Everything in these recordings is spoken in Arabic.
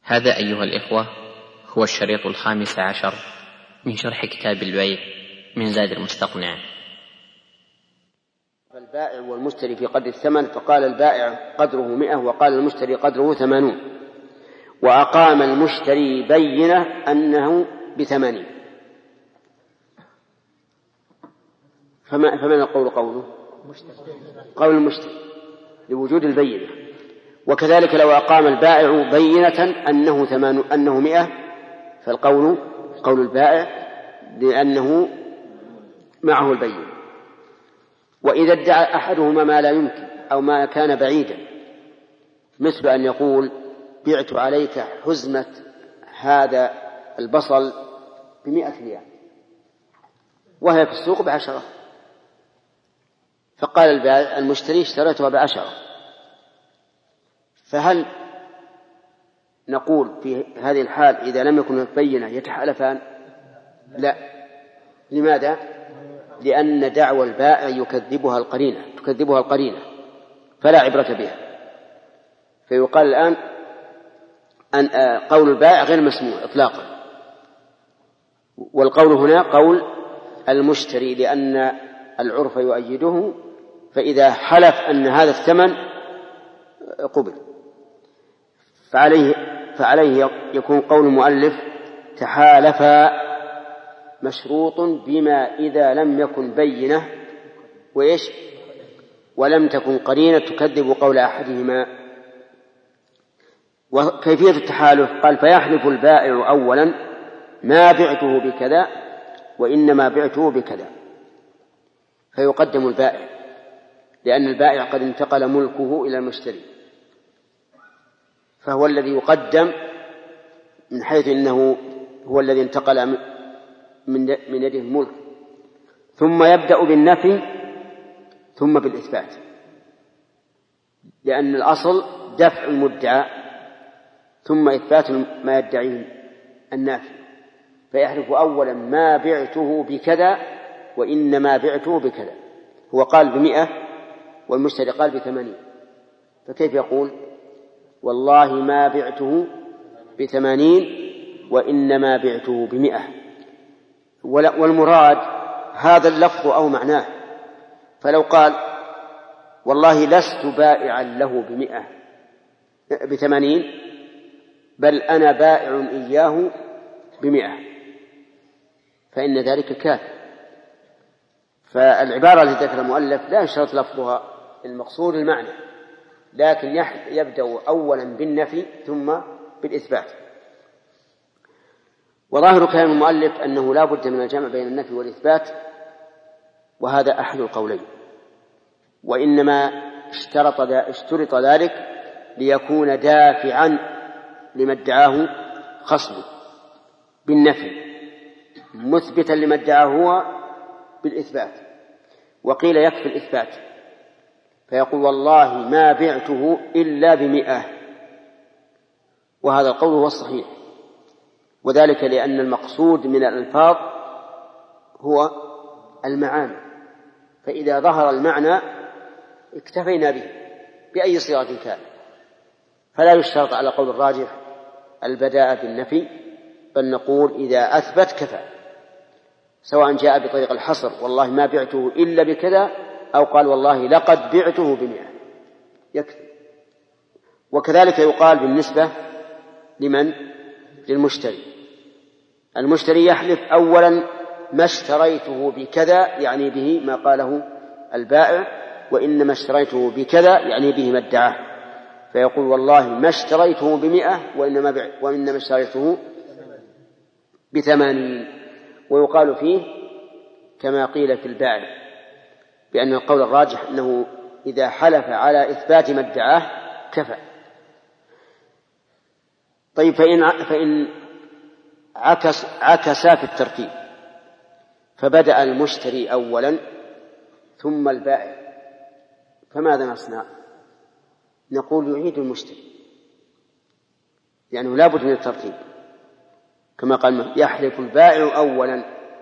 هذا أيها الإخوة هو الشريط 15 من شرح كتاب البيع من زاد المستقنع. فالبائع والمشتري في قدر الثمن، فقال البائع قدره 100 وقال المشتري قدره 80، وأقام المشتري بينة أنه ب80. فمن القول قوله؟ قول المشتري لوجود البينة. وكذلك لو أقام البائع بينة أنه 100، فالقول قول البائع لأنه معه البينة. وإذا ادعى أحدهما ما لا يمكن أو ما كان بعيدا، مثل أن يقول بعت عليك حزمة هذا البصل ب100 ريال وهي في السوق ب10، فقال البائع المشتري اشتريتها ب10، فهل نقول في هذه الحال إذا لم يكن بينة يتحالفان؟ لا. لماذا؟ لأن دعوى البائع تكذبها القرينة فلا عبرة بها. فيقال الآن أن قول البائع غير مسموع إطلاقا، والقول هنا قول المشتري لأن العرف يؤيده، فإذا حلف أن هذا الثمن قبل. فعليه يكون قول المؤلف تحالفا مشروط بما إذا لم يكن بينة ولم تكن قرينة تكذب قول أحدهما. وكيفية التحالف؟ قال فيحلف البائع أولا ما بعته بكذا وإنما بعته بكذا، فيقدم البائع لأن البائع قد انتقل ملكه إلى المشتري، فهو الذي يقدم من حيث إنه هو الذي انتقل من يده الملك، ثم يبدأ بالنفي ثم بالإثبات، لأن الأصل دفع المدعى ثم إثبات ما يدعيه النافي. فيحلف أولا ما بعته بكذا وإنما بعته بكذا. هو قال ب100 والمشتري قال ب80، فكيف يقول والله ما بعته ب80 وإنما بعته ب100؟ والمراد هذا اللفظ أو معناه. فلو قال والله لست بائعا له ب80 بل أنا بائع إياه ب100، فإن ذلك كافر. فالعبارة التي ذكر المؤلف لا يشترط لفظها، المقصود المعنى، لكن يبدأ أولا بالنفي ثم بالإثبات. وظاهر كلام المؤلف أنه لا بد من الجمع بين النفي والإثبات، وهذا أحد القولين، وإنما اشترط ذلك ليكون دافعا لما ادعاه خصمه بالنفي، مثبتا لما ادعاه هو بالإثبات. وقيل يكفي الإثبات، فيقول والله ما بعته إلا ب100، وهذا القول هو الصحيح، وذلك لأن المقصود من الألفاظ هو المعاني، فإذا ظهر المعنى اكتفينا به بأي صيغة كان، فلا يشترط على قول الراجح البداء بالنفي، بل نقول إذا أثبت كفى، سواء جاء بطريق الحصر والله ما بعته إلا بكذا، أو قال والله لقد بعته ب100 يكفي. وكذلك يقال بالنسبة لمن؟ للمشتري. المشتري يحلف أولا ما اشتريته بكذا يعني به ما قاله البائع، وإنما اشتريته بكذا يعني به ما ادعاه، فيقول والله ما اشتريته ب100 وإنما اشتريته ب80. ويقال فيه كما قيل في البائع بأن القول الراجح أنه إذا حلف على إثبات ما ادعاه كفى. طيب فإن عكسا في الترتيب، فبدأ المشتري أولا ثم البائع، فماذا نصنع؟ نقول يعيد المشتري، يعني لا بد من الترتيب، كما قال يحلف البائع أولا.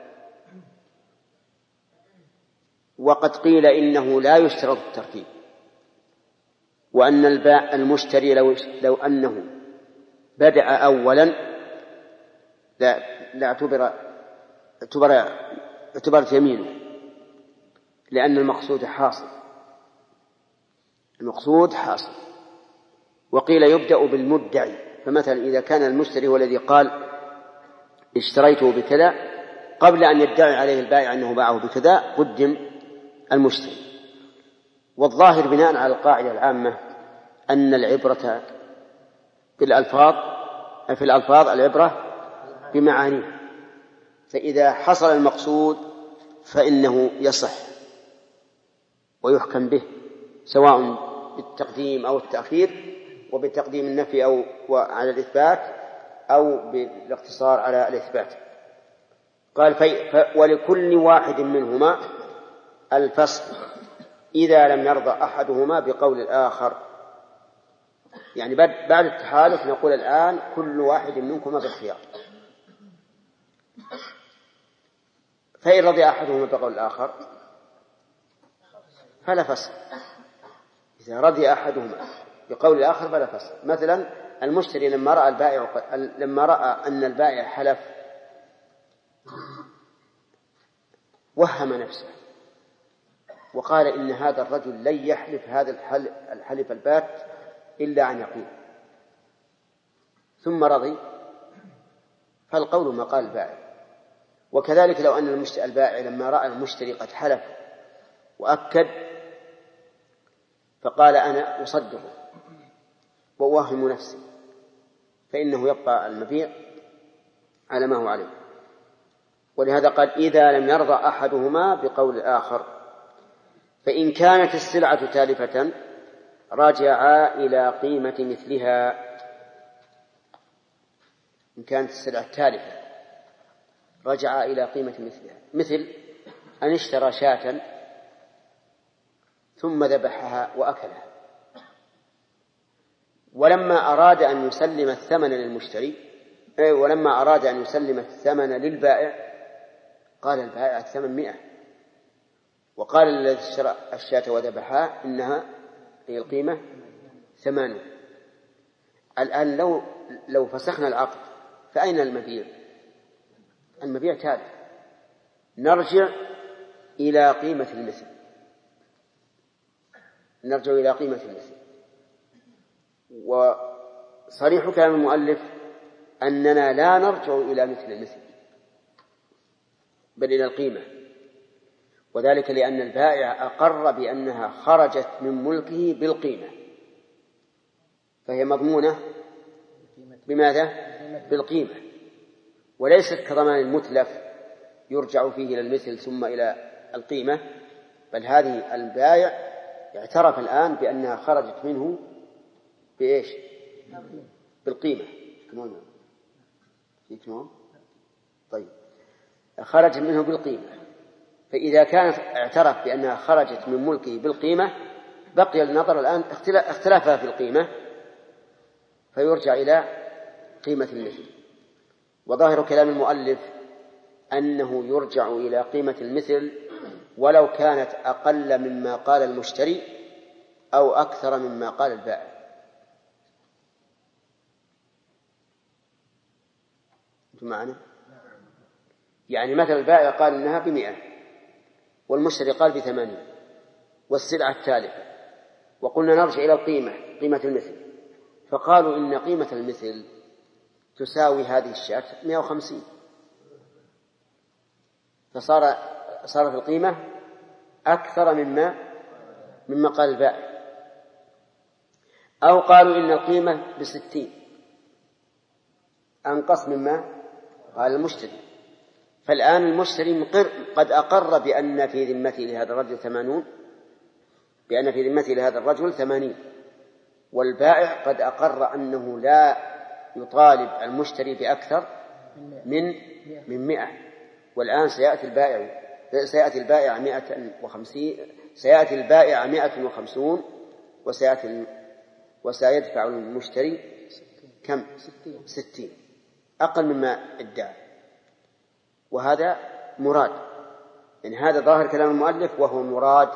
وقد قيل إنه لا يشترط الترتيب، وأن المشتري لو أنه بدأ أولا لا اعتبرت يمينه، لأن المقصود حاصل. وقيل يبدأ بالمدعي، فمثلا إذا كان المشتري هو الذي قال اشتريته بكذا، قبل أن يدعي عليه البائع أنه باعه بكذا قدم المشتري. والظاهر بناء على القاعدة العامة أن العبرة في الألفاظ العبرة بمعانيها، فإذا حصل المقصود فإنه يصح ويحكم به، سواء بالتقديم أو التأخير، وبتقديم النفي أو على الإثبات، أو بالاقتصار على الإثبات. قال ولكل واحد منهما الفصل إذا لم يرضى أحدهما بقول الآخر. يعني بعد التحالف نقول الآن كل واحد منكما بالخيار، فإن رضي أحدهما بقول الآخر فلا فصل. إذا رضي أحدهما بقول الآخر فلا فصل. مثلا المشتري لما رأى أن البائع حلف وهم نفسه وقال إن هذا الرجل لن يحلف هذا الحلف البات إلا عن يقين، ثم رضي، فالقول ما قال البائع. وكذلك لو أن البائع لما رأى المشتري قد حلف وأكد فقال أنا أصدقه وأوهم نفسي، فإنه يبقى المبيع على ما هو عليه. ولهذا قال إذا لم يرضى أحدهما بقول الآخر. فإن كانت السلعة تالفة رجعا إلى قيمة مثلها. إن كانت السلعة تالفة رجعا إلى قيمة مثلها، مثل أن اشترى شاة ثم ذبحها وأكلها، ولما أراد أن يسلم الثمن للمشتري ولما أراد أن يسلم الثمن للبائع قال البائع الثمن 100، وقال الذي اشترى الشاة وذبحها إنها هي القيمة 80. الآن لو فسخنا العقد فأين المبيع؟ المبيع تالف، نرجع إلى قيمة المثل. وصريح كلام المؤلف أننا لا نرجع إلى مثل المثل بل إلى القيمة، وذلك لأن البائع أقر بأنها خرجت من ملكه بالقيمة، فهي مضمونة بماذا؟ بالقيمة، وليست كضمان المتلف يرجع فيه إلى المثل ثم إلى القيمة، بل هذه البائع اعترف الآن بأنها خرجت منه بإيش؟ بالقيمة. طيب، خرجت منه بالقيمة، فإذا كان اعترف بأنها خرجت من ملكه بالقيمة بقي النظر الآن اختلافها في القيمة، فيرجع إلى قيمة المثل. وظاهر كلام المؤلف أنه يرجع إلى قيمة المثل ولو كانت أقل مما قال المشتري أو أكثر مما قال البائع. أنتم معنا؟ يعني مثل البائع قال إنها 100 والمشتري قال 80 والسلعة التالفة، وقلنا نرجع إلى قيمة المثل، فقالوا إن قيمة المثل تساوي هذه الشاة 150، فصارت القيمة أكثر مما قال البائع. أو قالوا إن القيمة 60 أنقص مما قال المشتري، فالآن المشتري قد أقر بأن في ذمته لهذا الرجل 80، والبائع قد أقر أنه لا يطالب المشتري بأكثر من 100. والآن سيأتي البائع 150 وسيدفع المشتري كم؟ 60، أقل مما ادعى. وهذا مراد، يعني هذا ظاهر كلام المؤلف وهو مراد.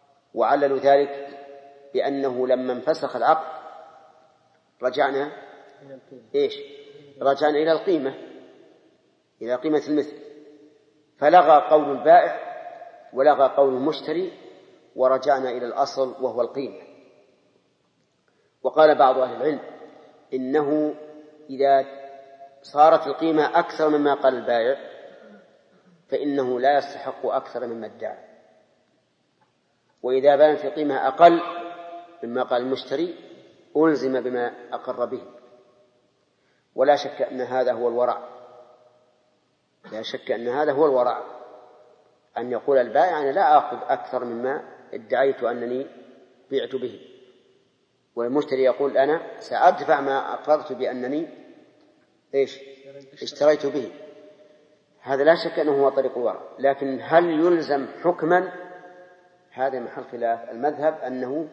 وعللوا ذلك بأنه لما انفسخ العقد رجعنا إيش؟ رجعنا إلى القيمة، إلى قيمة المثل، فلغى قول البائع ولغى قول المشتري ورجعنا إلى الأصل وهو القيمة. وقال بعض أهل العلم إنه إذا صارت القيمة أكثر مما قال البائع فإنه لا يستحق أكثر مما ادعى، وإذا بانت القيمة أقل مما قال المشتري ألزم بما أقر به. ولا شك أن هذا هو الورع، لا شك أن هذا هو الورع، أن يقول البائع أنا لا آخذ أكثر مما ادعيت أنني بعت به، والمشتري يقول أنا سأدفع ما أقررت بأنني اشتريت به. هذا لا شك أنه هو طريق الورع. لكن هل يلزم حكما؟ هذا محل خلاف. المذهب أنه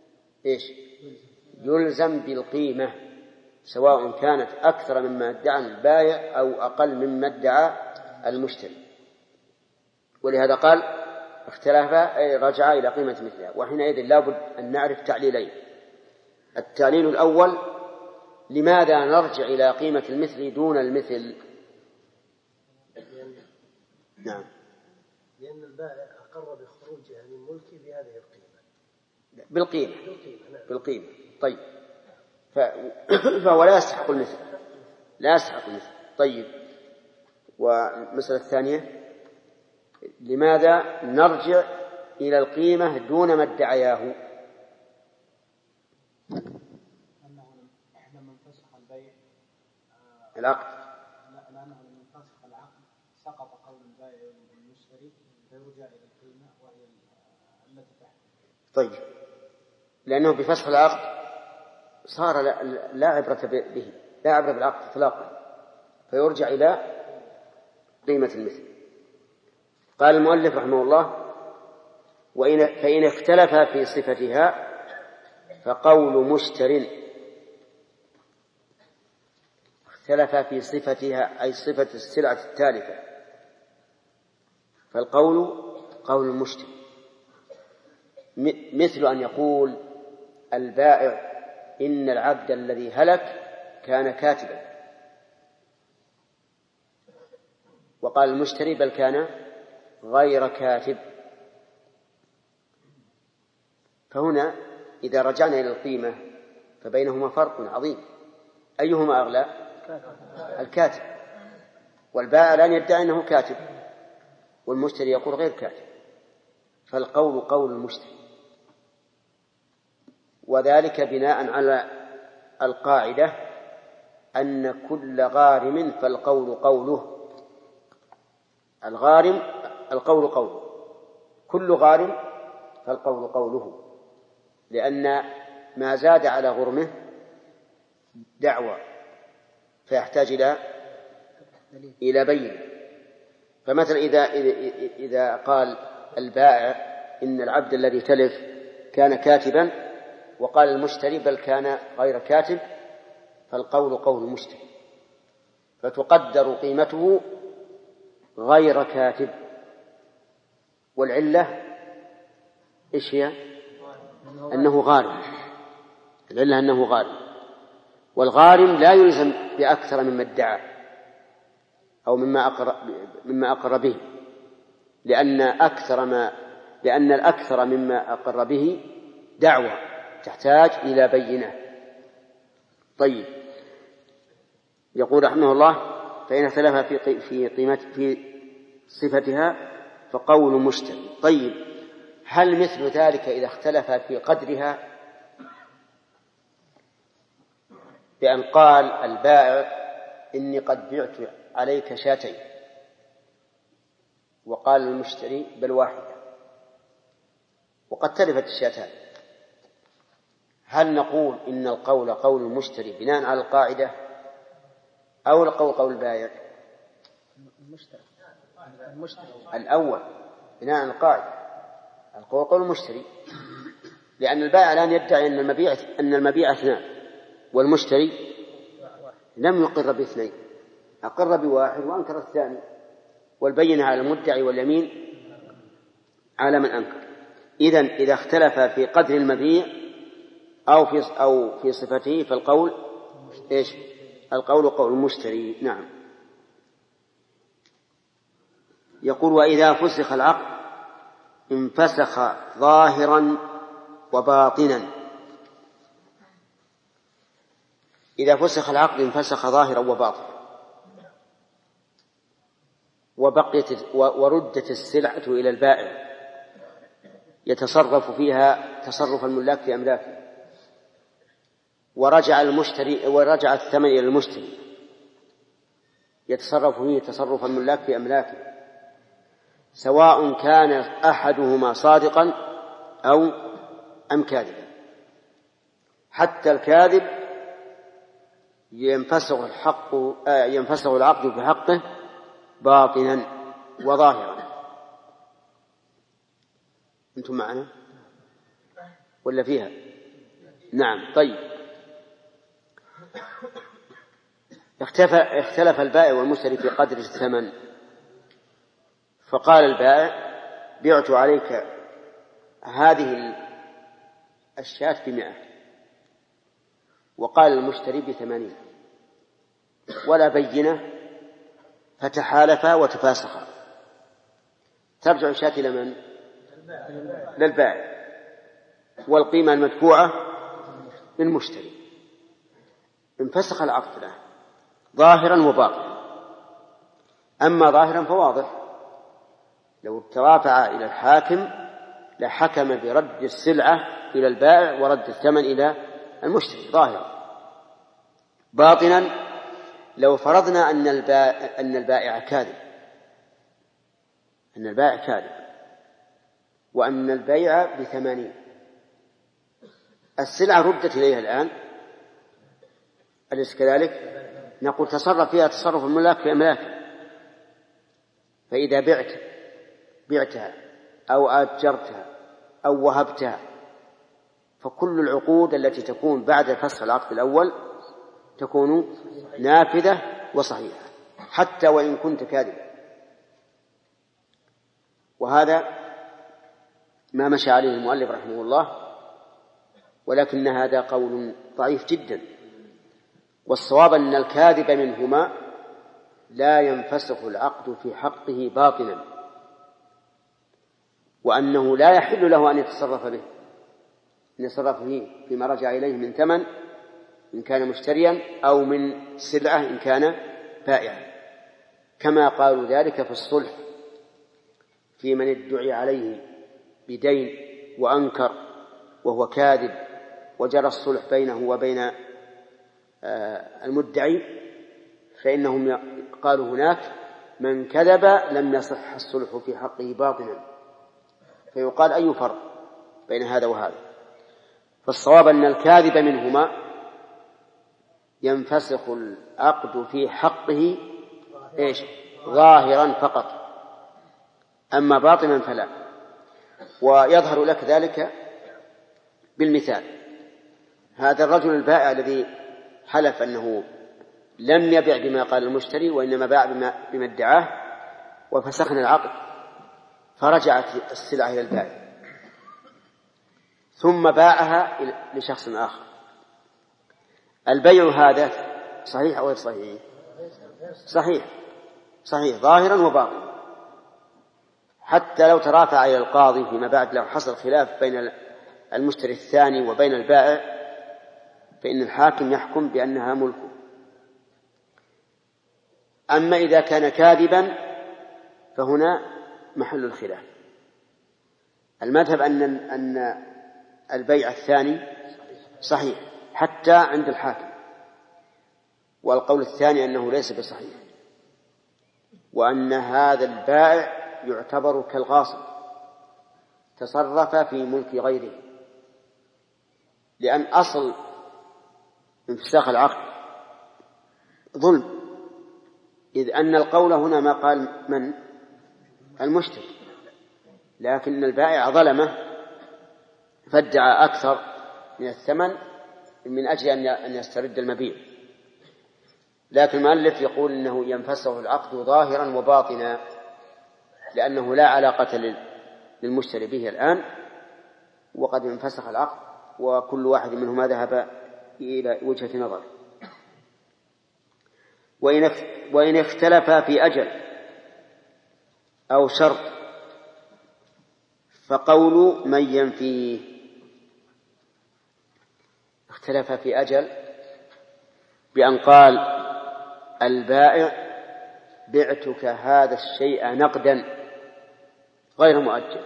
يلزم بالقيمة سواء كانت أكثر مما ادعى البائع أو أقل مما ادعى المشتري. ولهذا قال اختلاف رجع إلى قيمة مثلها. وحينئذ لابد أن نعرف تعليلين. التعليل الأول: لماذا نرجع إلى قيمة المثل دون المثل؟ نعم، لأن البائع أقر بخروجه من ملكه بهذه القيمة، بالقيمة. طيب، فهو لا يستحق المثل، لا يستحق المثل. طيب، والمسألة الثانية: لماذا نرجع إلى القيمة دون ما ادعياه؟ لما انفسخ البيع العقد، لأنه لما انفسخ العقد سقط قول البائع والمشتري فيرجع إلى القيمة وهي التي تحت. طيب، لأنه بفسخ العقد صار لا عبرة به، لا عبرة بالعقد إطلاقا، فيرجع إلى قيمة المثل. قال المؤلف رحمه الله: فإن اختلف في صفتها فقول مشتر، اختلف في صفتها أي صفة السلعة التالفة، فالقول قول المشتري، مثل أن يقول البائع إن العبد الذي هلك كان كاتبا، وقال المشتري بل كان غير كاتب. فهنا إذا رجعنا إلى القيمة فبينهما فرق عظيم، أيهما أغلى؟ الكاتب. والبائع لن يدعي أنه كاتب والمشتري يقول غير كاتب، فالقول قول المشتري، وذلك بناء على القاعدة أن كل غارم فالقول قوله. الغارم القول قوله، كل غارم فالقول قوله، لأن ما زاد على غرمه دعوى فيحتاج إلى بينة. فمثلا إذا قال البائع إن العبد الذي تلف كان كاتبا وقال المشتري بل كان غير كاتب، فالقول قول المشتري، فتقدر قيمته غير كاتب. والعلة إيش هي؟ أنه غارم. العلة أنه غارم، والغارم لا يلزم بأكثر مما ادعى أو مما أقر به، لأن الأكثر مما أقر به دعوى تحتاج إلى بينة. طيب، يقول رحمه الله: فإن اختلف في صفتها فقول مشتري. طيب، هل مثل ذلك إذا اختلف في قدرها، بأن قال البائع إني قد بعت عليك شاتين وقال المشتري بل واحدة وقد تلفت الشاتان، هل نقول إن القول قول المشتري بناء على القاعدة أو القول قول البائع؟ الأول بناء على القاعدة، القول قول المشتري، لأن البائع الآن يدعي أن المبيع اثنان والمشتري لم يقر باثنين، أقر بواحد وأنكر الثاني، والبينة على المدعي واليمين على من أنكر. إذن إذا اختلف في قدر المبيع أو في صفته فالقول إيش؟ القول قول المشتري. نعم. يقول وإذا فسخ العقد انفسخ ظاهرا وباطنا. إذا فسخ العقد انفسخ ظاهرا وباطنا، وردت السلعة إلى البائع يتصرف فيها تصرف الملاك في أملاكه، ورجع الثمن إلى المشتري يتصرف فيه تصرف الملاك في أملاكه، سواء كان أحدهما صادقا أم كاذبا. حتى الكاذب ينفسخ العقد في حقه باطنا وظاهرا. أنتم معنا ولا فيها؟ نعم. طيب، اختلف البائع والمشتري في قدر الثمن، فقال البائع بعت عليك هذه الشاة ب100، وقال المشتري ب80، ولا بينة، فتحالفا وتفاسخا. ترجع الشاة إلى من؟ للبائع، والقيمة المدفوعة للمشتري. انفسخ العقد له ظاهرا وباطنا. أما ظاهرا فواضح، لو ترافع إلى الحاكم لحكم برد السلعة إلى البائع ورد الثمن إلى المشتري ظاهرا. باطنا لو فرضنا أن البائع كاذب، وأن البيع ب80، السلعة ردت إليها الآن، أليس كذلك؟ نقول تصرف فيها تصرف الملاك في أملاكه. فإذا بعتها أو أجرتها أو وهبتها، فكل العقود التي تكون بعد فسخ العقد الأول تكون نافذة وصحيحة، حتى وإن كنت كاذبا. وهذا ما مشى عليه المؤلف رحمه الله، ولكن هذا قول ضعيف جدا. والصواب أن الكاذب منهما لا ينفسخ العقد في حقه باطنا، وأنه لا يحل له أن يتصرف به، أن يتصرف فيه فيما رجع إليه من ثمن إن كان مشتريا أو من سلعة إن كان بائعا، كما قالوا ذلك في الصلح في من ادعي عليه بدين وأنكر وهو كاذب، وجرى الصلح بينه وبين المدعي، فإنهم قالوا هناك من كذب لم يصح الصلح في حقه باطنا. فيقال أي فرق بين هذا وهذا؟ فالصواب أن الكاذب منهما ينفسخ العقد في حقه ظاهرا فقط، أما باطنا فلا. ويظهر لك ذلك بالمثال. هذا الرجل البائع الذي حلف أنه لم يبع بما قال المشتري وإنما باع بما ادعاه، وفسخنا العقد، فرجعت السلعة إلى البائع ثم باعها لشخص آخر. البيع هذا صحيح أو غير صحيح؟ صحيح ظاهرا وباطنا. حتى لو ترافع إلى القاضي فيما بعد، لو حصل خلاف بين المشتري الثاني وبين البائع، فإن الحاكم يحكم بأنها ملكه. أما إذا كان كاذبا فهنا محل الخلاف. المذهب أن البيع الثاني صحيح حتى عند الحاكم، والقول الثاني أنه ليس بصحيح، وأن هذا البائع يعتبر كالغاصب تصرف في ملك غيره، لأن أصل انفساخ العقد ظلم، إذ أن القول هنا ما قال من المشتري، لكن البائع ظلمه فادعى أكثر من الثمن من أجل أن يسترد المبيع. لكن المؤلف يقول إنه ينفسخ العقد ظاهرا وباطنا، لأنه لا علاقة للمشتري به الآن، وقد انفسخ العقد، وكل واحد منهما ذهب إلى وجهة نظر. وإن اختلفا في أجل أو شرط فقول من ينفيه. اختلف في أجل بأن قال البائع بعتك هذا الشيء نقدا غير مؤجل،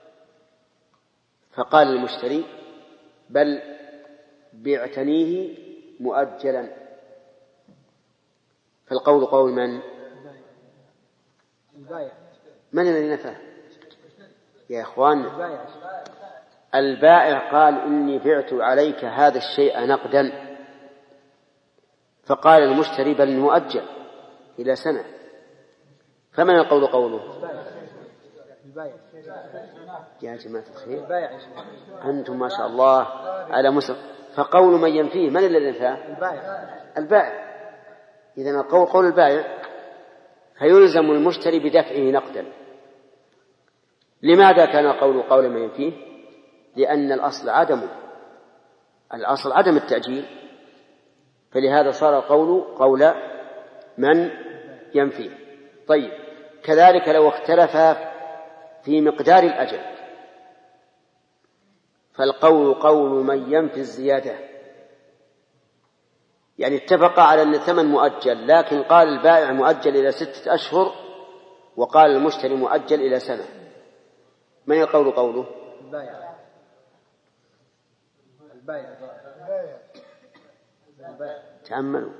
فقال المشتري بل بعتنيه مؤجلا، فالقول قول من؟ من الذي نفاه يا إخوان؟ البائع قال إني بعت عليك هذا الشيء نقدا، فقال المشتري بل مؤجل إلى سنة، فمن القول قوله؟ يا جماعة الخير أنتم ما شاء الله على مسلم. فقول من ينفيه من الذي نفاه؟ البائع. إذن القول قول البائع، فيلزم المشتري بدفعه نقدا. لماذا كان القول قول من ينفيه؟ لأن الأصل عدم التأجيل، فلهذا صار القول قول من ينفيه. طيب، كذلك لو اختلف في مقدار الأجل فالقول قول من ينفي الزيادة، يعني اتفق على أن الثمن مؤجل، لكن قال البائع مؤجل إلى 6 أشهر وقال المشتري مؤجل إلى سنة، من القول قوله؟ تأملوا،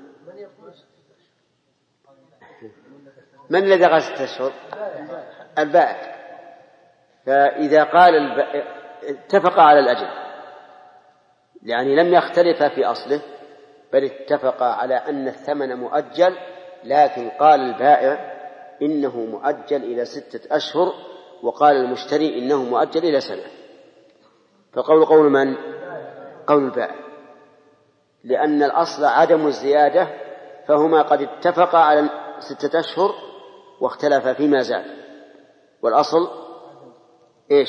من الذي قال 6 أشهر؟ البائع. فإذا قال اتفق على الأجل، يعني لم يختلف في أصله بل اتفق على أن الثمن مؤجل، لكن قال البائع إنه مؤجل إلى 6 أشهر وقال المشتري إنه مؤجل إلى سنة، فقول قول من؟ قول البائع، لأن الأصل عدم الزيادة، فهما قد اتفقا على 6 أشهر واختلفا فيما زاد، والأصل إيش؟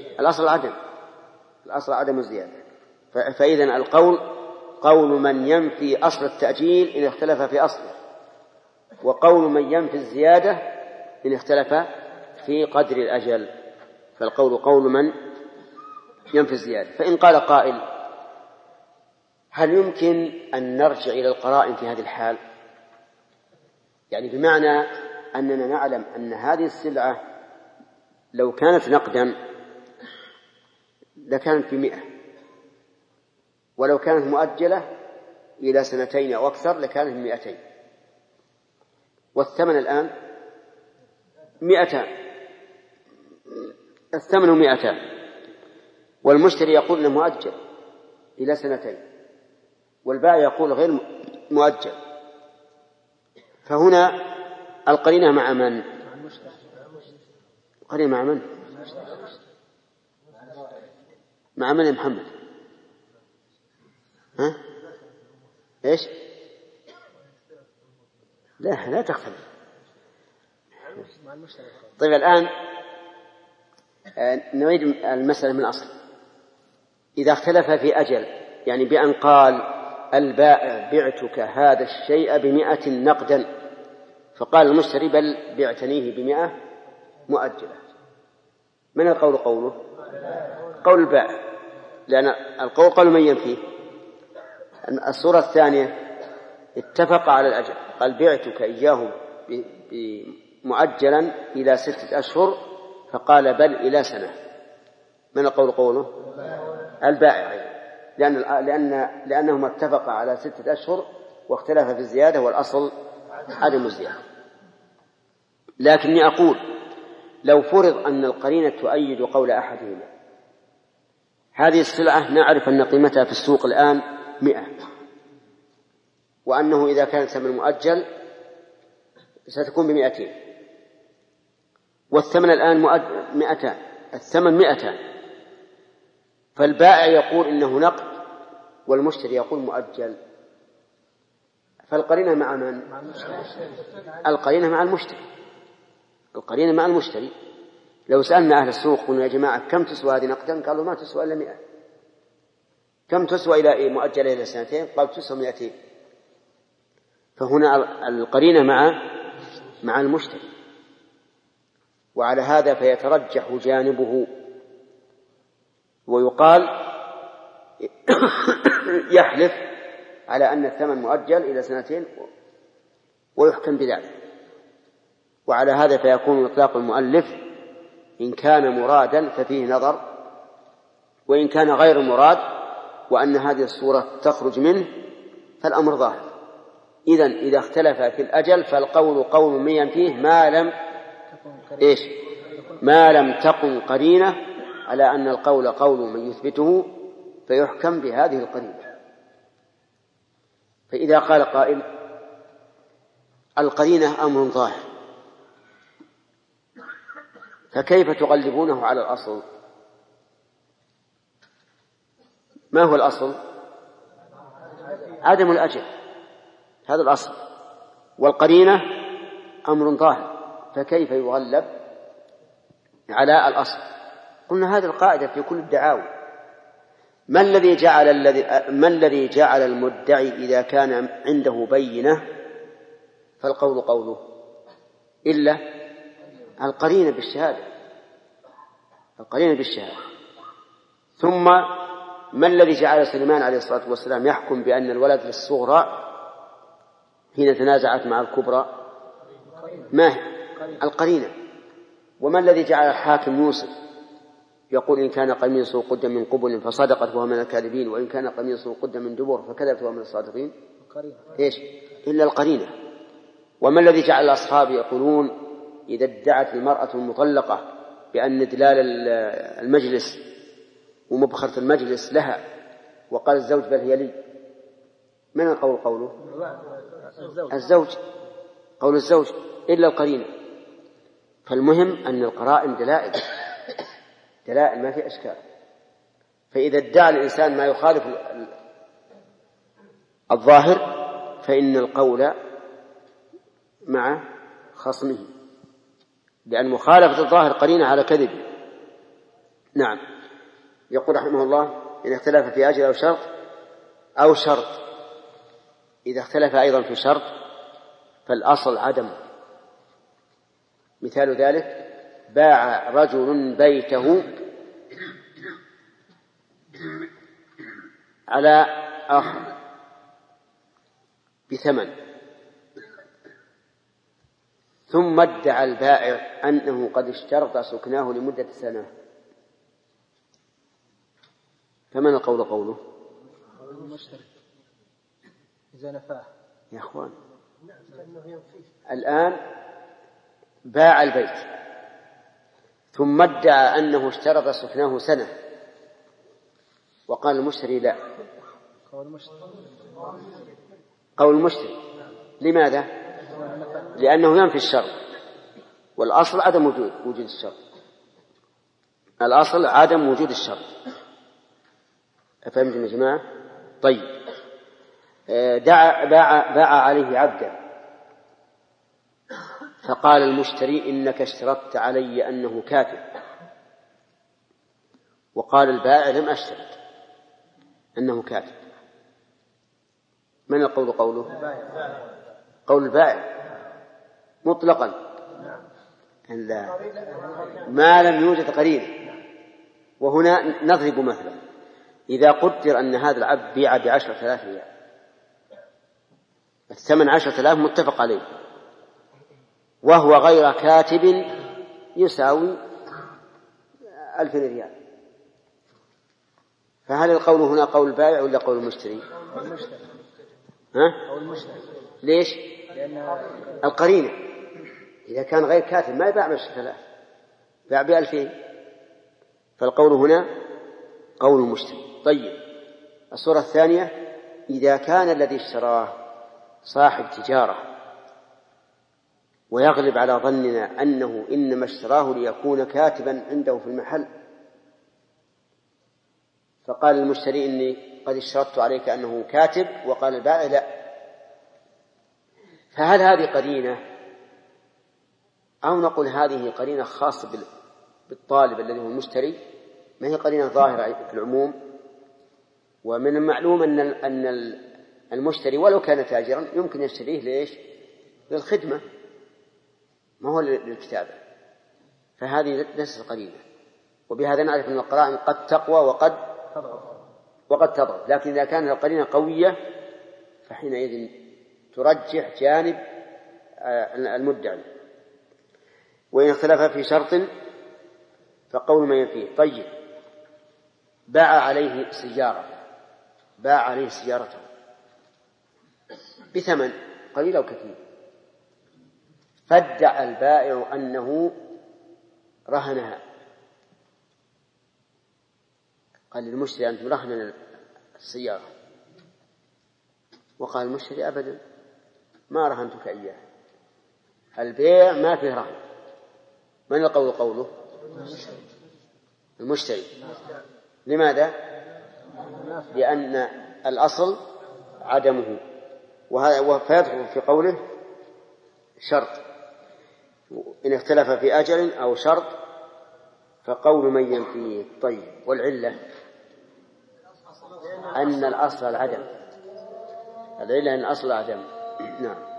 الأصل عدم الزيادة. فإذن القول قول من ينفي أصل التأجيل إن اختلف في أصله، وقول من ينفي الزيادة إن اختلف في قدر الأجل، فالقول قول من ينفي الزيادة. فإن قال قائل هل يمكن أن نرجع إلى القرائن في هذه الحال؟ يعني بمعنى أننا نعلم أن هذه السلعة لو كانت نقدا لكانت ب100، ولو كانت مؤجلة إلى 2 أو أكثر لكانت ب200، والثمن الآن 200، الثمن 200 والمشتري يقول إنه مؤجل إلى 2 والبائع يقول غير مؤجل، فهنا القرينة مع من؟ القرينة مع من؟ مع من يا محمد؟ ها؟ إيش؟ لا تختلف. طيب الآن نعيد المسألة من أصل. إذا اختلف في أجل، يعني بأن قال البائع بعتك هذا الشيء ب100 نقدا، فقال المشتري بل بعتنيه ب100 مؤجلة، من القول قوله؟ قول البائع، لأن القول قول من ينفيه. الصورة الثانية اتفق على الأجل، قال بعتك إياه مؤجلا إلى 6 أشهر فقال بل إلى سنة، من القول قوله؟ البائع، لأنهما اتفقا على 6 أشهر واختلف في الزيادة والأصل عدم الزيادة. لكني أقول لو فرض أن القرينة تؤيد قول أحدهما، هذه السلعة نعرف أن قيمتها في السوق الآن 100، وأنه إذا كان ثمن مؤجل ستكون ب200، والثمن الآن 200، الثمن 200، فالبائع يقول إنه نقد والمشتري يقول مؤجل، فالقرينة مع من؟ القرينة مع المشتري. لو سألنا أهل السوق قلنا يا جماعة كم تسوى هذه نقدا؟ قالوا ما تسوى إلا 100. كم تسوى إلى مؤجلة إلى 2 قالوا تسوى 200. فهنا القرينة مع المشتري، وعلى هذا فيترجح جانبه، ويقال يحلف على أن الثمن مؤجل إلى 2 ويحكم بذلك. وعلى هذا فيكون إطلاق المؤلف إن كان مرادا ففيه نظر، وإن كان غير مراد وأن هذه الصورة تخرج منه فالأمر ظاهر. إذن إذا اختلف في الأجل فالقول قول ميا فيه ما لم تقم قرينة على أن القول قول من يثبته فيحكم بهذه القرينة. فإذا قال قائل القرينة أمر ظاهر، فكيف تغلبونه على الأصل؟ ما هو الأصل؟ عدم الأجل، هذا الأصل، والقرينة أمر ظاهر، فكيف يغلب على الأصل؟ قلنا هذه القاعدة في كل الدعاوى. ما الذي جعل المدعي إذا كان عنده بينة فالقول قوله إلا القرينة بالشهادة. ثم ما الذي جعل سليمان عليه الصلاة والسلام يحكم بأن الولد للصغرى حين تنازعت مع الكبرى؟ ما هي القرينة. وما الذي جعل الحاكم يوسف يقول إن كان قميصه قد من قبل فصدقت وهو من الكاذبين، وإن كان قميصه قد من دبر فكذبت وهو من الصادقين؟ إلا القرينة. وما الذي جعل الأصحاب يقولون إذا ادعت المرأة المطلقة بأن إدلال المجلس ومبخرة المجلس لها وقال الزوج بل هي لي، من القول قوله؟ الزوج، قول الزوج، إلا القرينة. فالمهم أن القرائن دلائل ما في أشكال. فإذا ادعى الإنسان ما يخالف الظاهر فإن القول مع خصمه، لأن مخالفة الظاهر قرينة على كذب. نعم. يقول رحمه الله إن اختلف في أجل أو شرط. إذا اختلف أيضا في شرط فالأصل عدم. مثال ذلك باع رجل بيته على آخر بثمن، ثم ادعى البائع أنه قد اشترط سكناه لمدة 1 سنة، فمن القول قوله؟ إذا نفاه يا أخوان. الآن باع البيت ثم ادعى أنه اشترط سكناه 1 سنة، وقال المشتري لا. قول المشتري. لماذا؟ لأنه ينفي الشرط، والأصل عدم وجود الشرط. الأصل عدم وجود الشرط. أفهمتم يا جماعة؟ طيب. باع عليه عبدا، فقال المشتري إنك اشترطت علي أنه كاتب، وقال البائع لم أشترط أنه كاتب. من القول قوله؟ قول البائع مطلقا، لا، ما لم يوجد قرينة. وهنا نضرب مثلا، إذا قدر أن هذا العبد بيع ب10,000 ريال، الثمن 10,000 متفق عليه، وهو غير كاتب يساوي 2,000 ريال، فهل القول هنا قول البائع ولا قول المشتري؟ ليش؟ لأن القرينة إذا كان غير كاتب ما يباع ب10,000، باع ب2,000، فالقول هنا قول المشتري. طيب. الصورة الثانية إذا كان الذي اشتراه صاحب تجارة ويغلب على ظننا أنه إنما اشتراه ليكون كاتبا عنده في المحل، فقال المشتري إني قد اشترطت عليك أنه كاتب، وقال البائع لا، فهل هذه قرينة أو نقول هذه قرينة خاصة بالطالب الذي هو المشتري، ما هي قرينة ظاهرة في العموم؟ ومن المعلوم أن المشتري ولو كان تاجرا يمكن يشتريه ليش؟ للخدمة، ما هو للكتابة، فهذه ليست قرينة. وبهذا نعرف أن القرائن قد تقوى وقد تضعف، لكن إذا كانت القرينة قوية فحينئذ ترجح جانب المدعي. وإن اختلف في شرط فقول ما ينفيه. طيب، باع عليه سيارته بثمن قليل أو كثير، فادعى البائع أنه رهنها، قال للمشتري أنت رهن السيارة، وقال المشتري أبدا ما رهنتك إياه، البيع ما فيه رهن. من القول؟ قوله المشتري. لماذا؟ لأن الأصل عدمه، فيدخل في قوله شرط. إن اختلف في أجل أو شرط فقول من ينفيه. طيب، والعلة أن الأصل العدم، العلة أن الأصل العدم. نعم.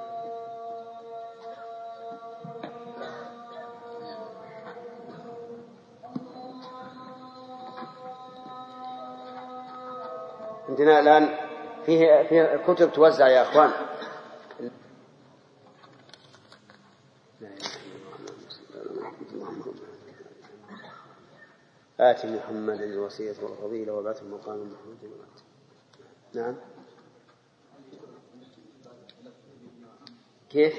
عندنا الآن فيه كتب توزع يا أخوان. آتِ محمد الوصية والفضيلة وبعث المقام المحمود. نعم. كيف؟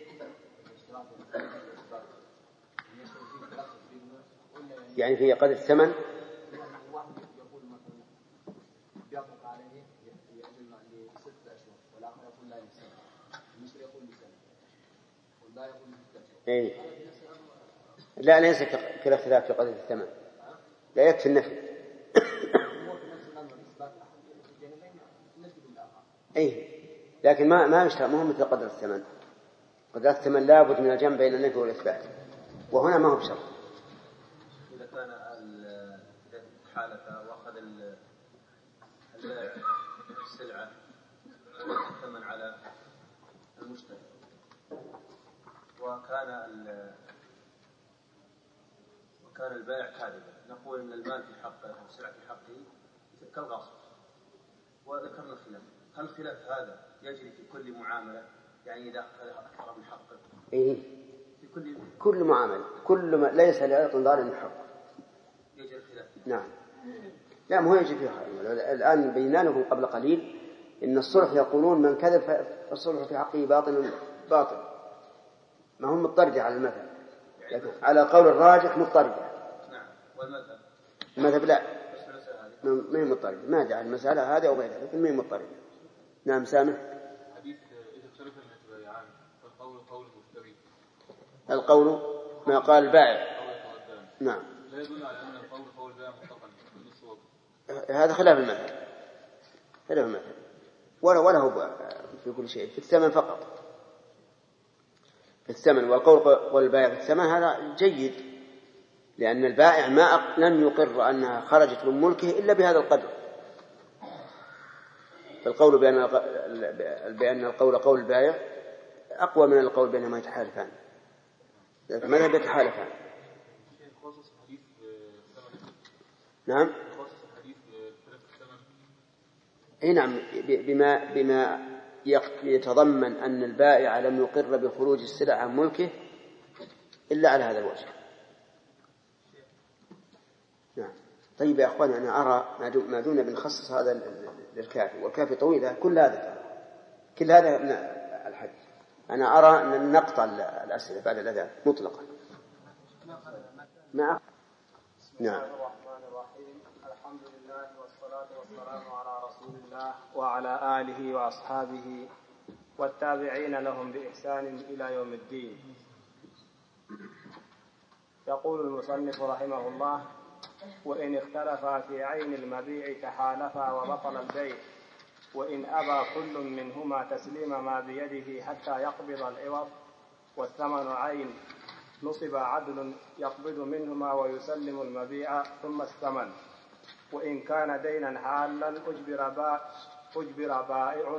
يعني في قدر الثمن. إيه؟ لا، ليس كالاختلاف في قدر الثمن، لا يكفي النفي. أي، لكن ما يشترط، مو مثل قدر الثمن. قدر الثمن لا بد من الجمع بين النفي والإثبات، وهنا ما هو بشرط. إذا كان حالة وأخذ السلعة الثمن على المشتري، وكان البائع كاذبا، نقول إن المال في حقه أو السلعة في حقه كالغصب، وذكرنا الخلاف. هل الخلاف هذا يجري في كل معاملة؟ يعني إذا أخذ أكثر من حقه في كل معاملة، كل ما ليس لعيط ضار من حق يجري الخلاف. نعم. لا، ما هو يجري فيها. الآن بينا لكم قبل قليل إن الصلح يقولون من كذب فالصلح في حقه باطل، ما هم مضطردة على المذهب، لكن على قول الراجح مضطردة. نعم. والمذهب المذهب لا، ما هي مضطردة، ما دعا المسألة هذه أو غيرها، لكن ما هي مضطردة. نعم. سامح. حديث إذا اختلف المتبايعان فالقول قول المشتري، القول ما قال البائع. نعم. لا يدل على أن القول قول البائع مطلقا في الصواب. هذا خلاف المذهب، ولا هو في كل شيء، في الثمن فقط، في الثمن. والقول والبائع في الثمن هذا جيد، لأن البائع لم يقر أنها خرجت من ملكه إلا بهذا القدر. فالقول بأن القول قول البائع أقوى من القول بأنهما يتحالفان، لكن ماذا يتحالفان؟ نعم. اي نعم، بما يتضمن أن البائع لم يقر بخروج السلع عن ملكه إلا على هذا الوجه. نعم. طيب يا أخواني، أنا أرى ما دون بنخصص هذا للكافي، والكافي طويلة، كل هذا من الحديث. أنا أرى أن نقطع الأسئلة بعد الأذان مطلقا. نعم. نعم. الرحمن الرحيم. الحمد لله والصلاة والسلام على رسول الله وعلى آله وأصحابه والتابعين لهم بإحسان إلى يوم الدين. يقول المصنف رحمه الله: وإن اختلفا في عين المبيع تحالفا وبطل البيع، وإن أبى كل منهما تسليم ما بيده حتى يقبض العوض والثمن عين، نصب عدل يقبض منهما ويسلم المبيع ثم الثمن. وإن كان دينا حالا أجبر بائع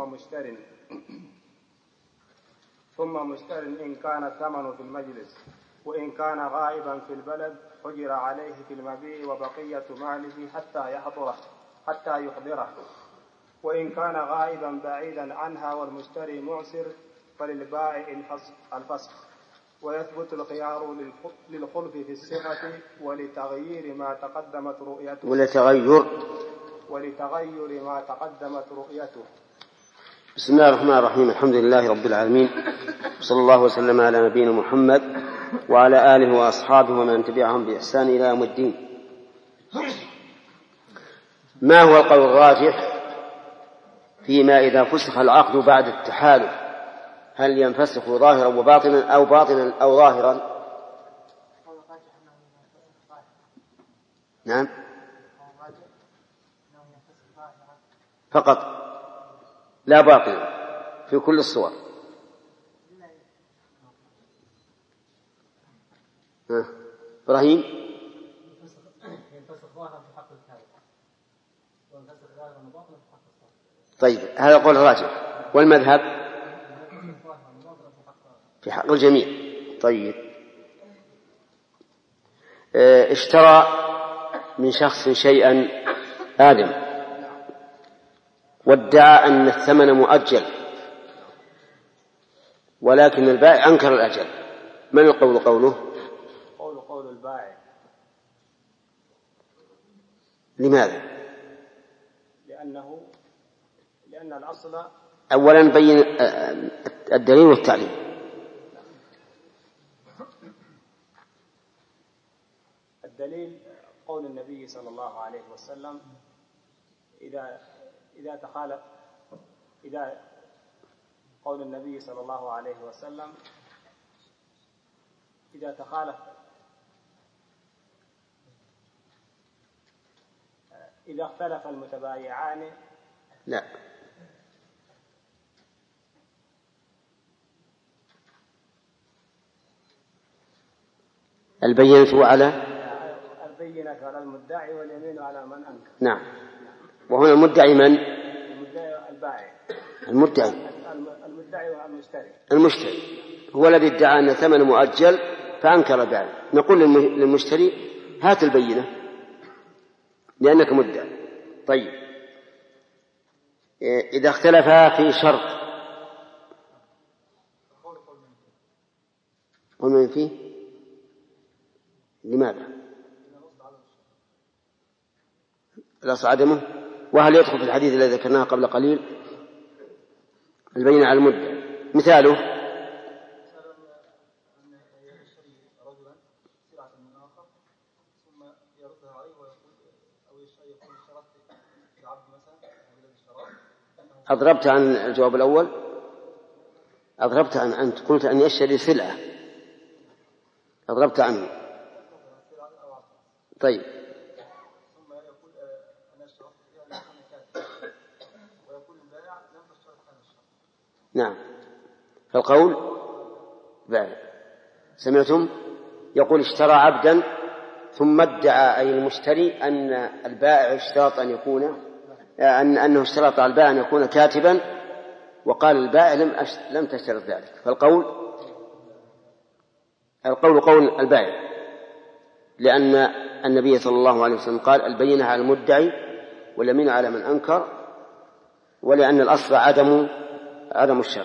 ثم مشتر إن كان الثمن في المجلس، وإن كان غائبا في البلد حجر عليه في المبيع وبقية ماله حتى يحضره، وإن كان غائبا بعيدا عنها والمشتري معسر فللبائع الفسخ، ويثبت الخيار للخلف في الصفة ولتغيير ما تقدمت رؤيته. بسم الله الرحمن الرحيم. الحمد لله رب العالمين، صلى الله وسلم على نبينا محمد وعلى آله وأصحابه ومن تبعهم بإحسان إلى يوم الدين. ما هو القول الراجح فيما إذا فسخ العقد بعد التحالف؟ هل ينفسخ ظاهرا وباطنا أو باطنا أو ظاهرا؟ نعم فقط لا باطنا في كل الصور. إبراهيم. طيب هذا قول راجح، والمذهب في حق الجميع. طيب اشترى من شخص شيئا آدم وادعى أن الثمن مؤجل، ولكن البائع أنكر الأجل، من القول قوله؟ قول البائع. لماذا؟ لأن الأصل أولا بين الدليل والتعليل. الدليل قول النبي صلى الله عليه وسلم قول النبي صلى الله عليه وسلم إذا اختلف المتبايعان. لا، البينة على المدعي واليمين على من أنكر. نعم. وهنا المدعي من؟ المدعي البائع. المدعي المشتري هو الذي ادعى أن ثمن مؤجل فأنكر البائع. نقول للمشتري هات البينة لأنك مدعي. طيب إذا اختلفا في شرط قل من فيه لماذا؟ الأصل عدمه. وهل يدخل في الحديث الذي ذكرناه قبل قليل البينة على المدعي؟ مثاله أضربت عن الجواب الأول، أضربت عن أنت قلت أن يشتري سلعة، أضربت عنه. طيب نعم، فالقول بائع. سمعتم؟ يقول اشترى عبدا ثم ادعى أي المشتري أن البائع اشترط أن يكون أنه اشترط على البائع أن يكون كاتبا، وقال البائع لم تشترط ذلك، فالقول قول البائع، لأن النبي صلى الله عليه وسلم قال البينة على المدعي واليمين على من أنكر، ولأن الأصل عدم الشر.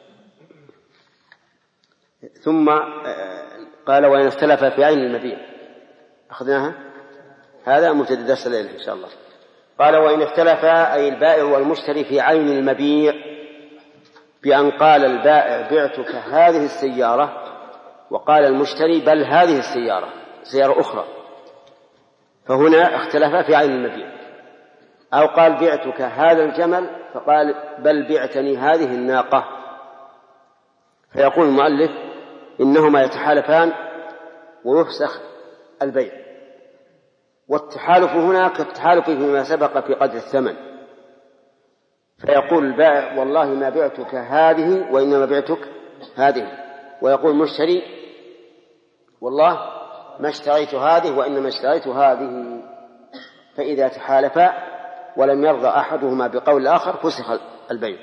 ثم قال وإن اختلف في عين المبيع، أخذناها، هذا مبتدأ درس الليلة إن شاء الله. قال وإن اختلف أي البائع والمشتري في عين المبيع بأن قال البائع بعتك هذه السيارة وقال المشتري بل هذه السيارة سيارة أخرى، فهنا اختلف في عين المبيع. أو قال بعتك هذا الجمل فقال بل بعتني هذه الناقة، فيقول المؤلف إنهما يتحالفان ويفسخ البيع، والتحالف هنا كالتحالف فيما سبق في قدر الثمن، فيقول البائع والله ما بعتك هذه وإنما بعتك هذه، ويقول المشتري والله ما اشتريت هذه وإنما اشتريت هذه. فإذا تحالفا ولم يرضى أحدهما بقول الآخر فسخ البيع،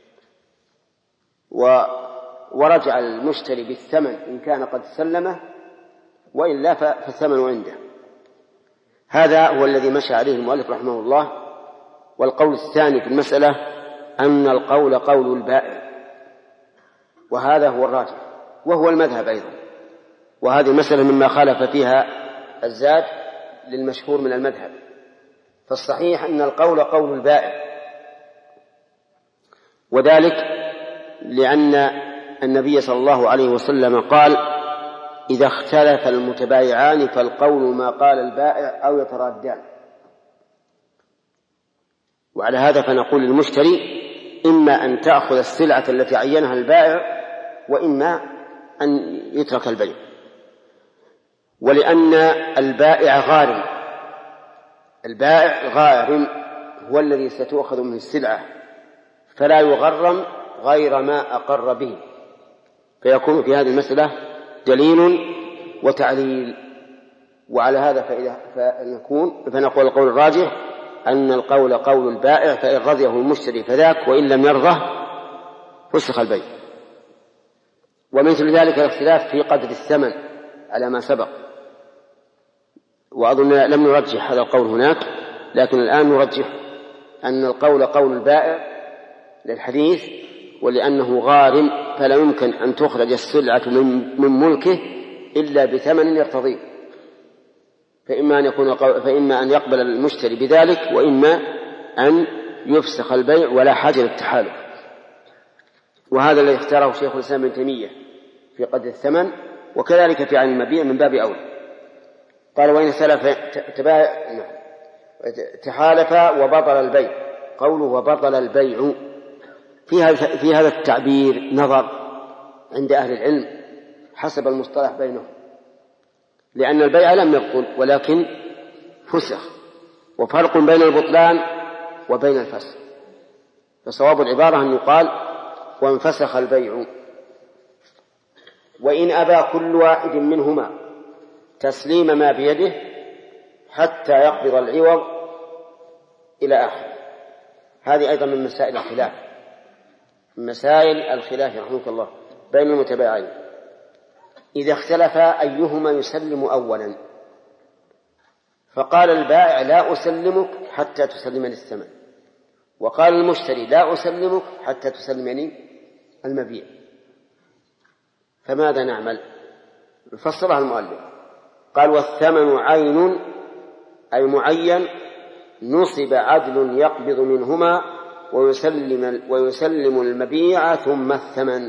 ورجع المشتري بالثمن إن كان قد سلمه، وإلا فالثمن عنده. هذا هو الذي مشى عليه المؤلف رحمه الله. والقول الثاني في المسألة أن القول قول البائع، وهذا هو الراجح وهو المذهب أيضا، وهذه المسألة مما خالف فيها الزاد للمشهور من المذهب. فالصحيح أن القول قول البائع، وذلك لأن النبي صلى الله عليه وسلم قال: إذا اختلف المتبايعان فالقول ما قال البائع أو يترادان. وعلى هذا فنقول للمشتري: إما أن تأخذ السلعة التي عينها البائع، وإما أن يترك البيع. ولأن البائع غارم، البائع غارم هو الذي ستؤخذ منه السلعة، فلا يغرم غير ما أقر به، فيكون في هذه المسألة دليل وتعليل. وعلى هذا فنقول القول الراجح أن القول قول البائع، فإن رضيه المشتري فذاك، وإن لم يرضه فسخ البيع. ومثل ذلك الاختلاف في قدر الثمن على ما سبق، وأظن لم نرجح هذا القول هناك، لكن الآن نرجح أن القول قول البائع للحديث، ولأنه غارم فلا يمكن أن تخرج السلعة من ملكه إلا بثمن يرتضيه، فإما أن يقبل المشتري بذلك، وإما أن يفسخ البيع ولا حاجة للتحالف. وهذا الذي اختاره شيخ الإسلام ابن تيمية في قدر الثمن، وكذلك في عين المبيع من باب أولى. قال: وإن تحالف وبطل البيع. قوله وبطل البيع في هذا التعبير نظر عند أهل العلم حسب المصطلح بينهم، لأن البيع لم يبطل ولكن فسخ، وفرق بين البطلان وبين الفسخ. فصواب العبارة أن يقال: وانفسخ البيع. وإن أبى كل واحد منهما تسليم ما بيده حتى يقبض العوض إلى آخره. هذه أيضا من مسائل الخلاف، رحمك الله بين المتبايعين. إذا اختلفا أيهما يسلم أولا، فقال البائع: لا أسلمك حتى تسلمني الثمن، وقال المشتري: لا أسلمك حتى تسلمني المبيع. فماذا نعمل؟ فسرها المؤلف قال: والثمن عين أي معين، نصب عدل يقبض منهما ويسلم المبيع ثم الثمن.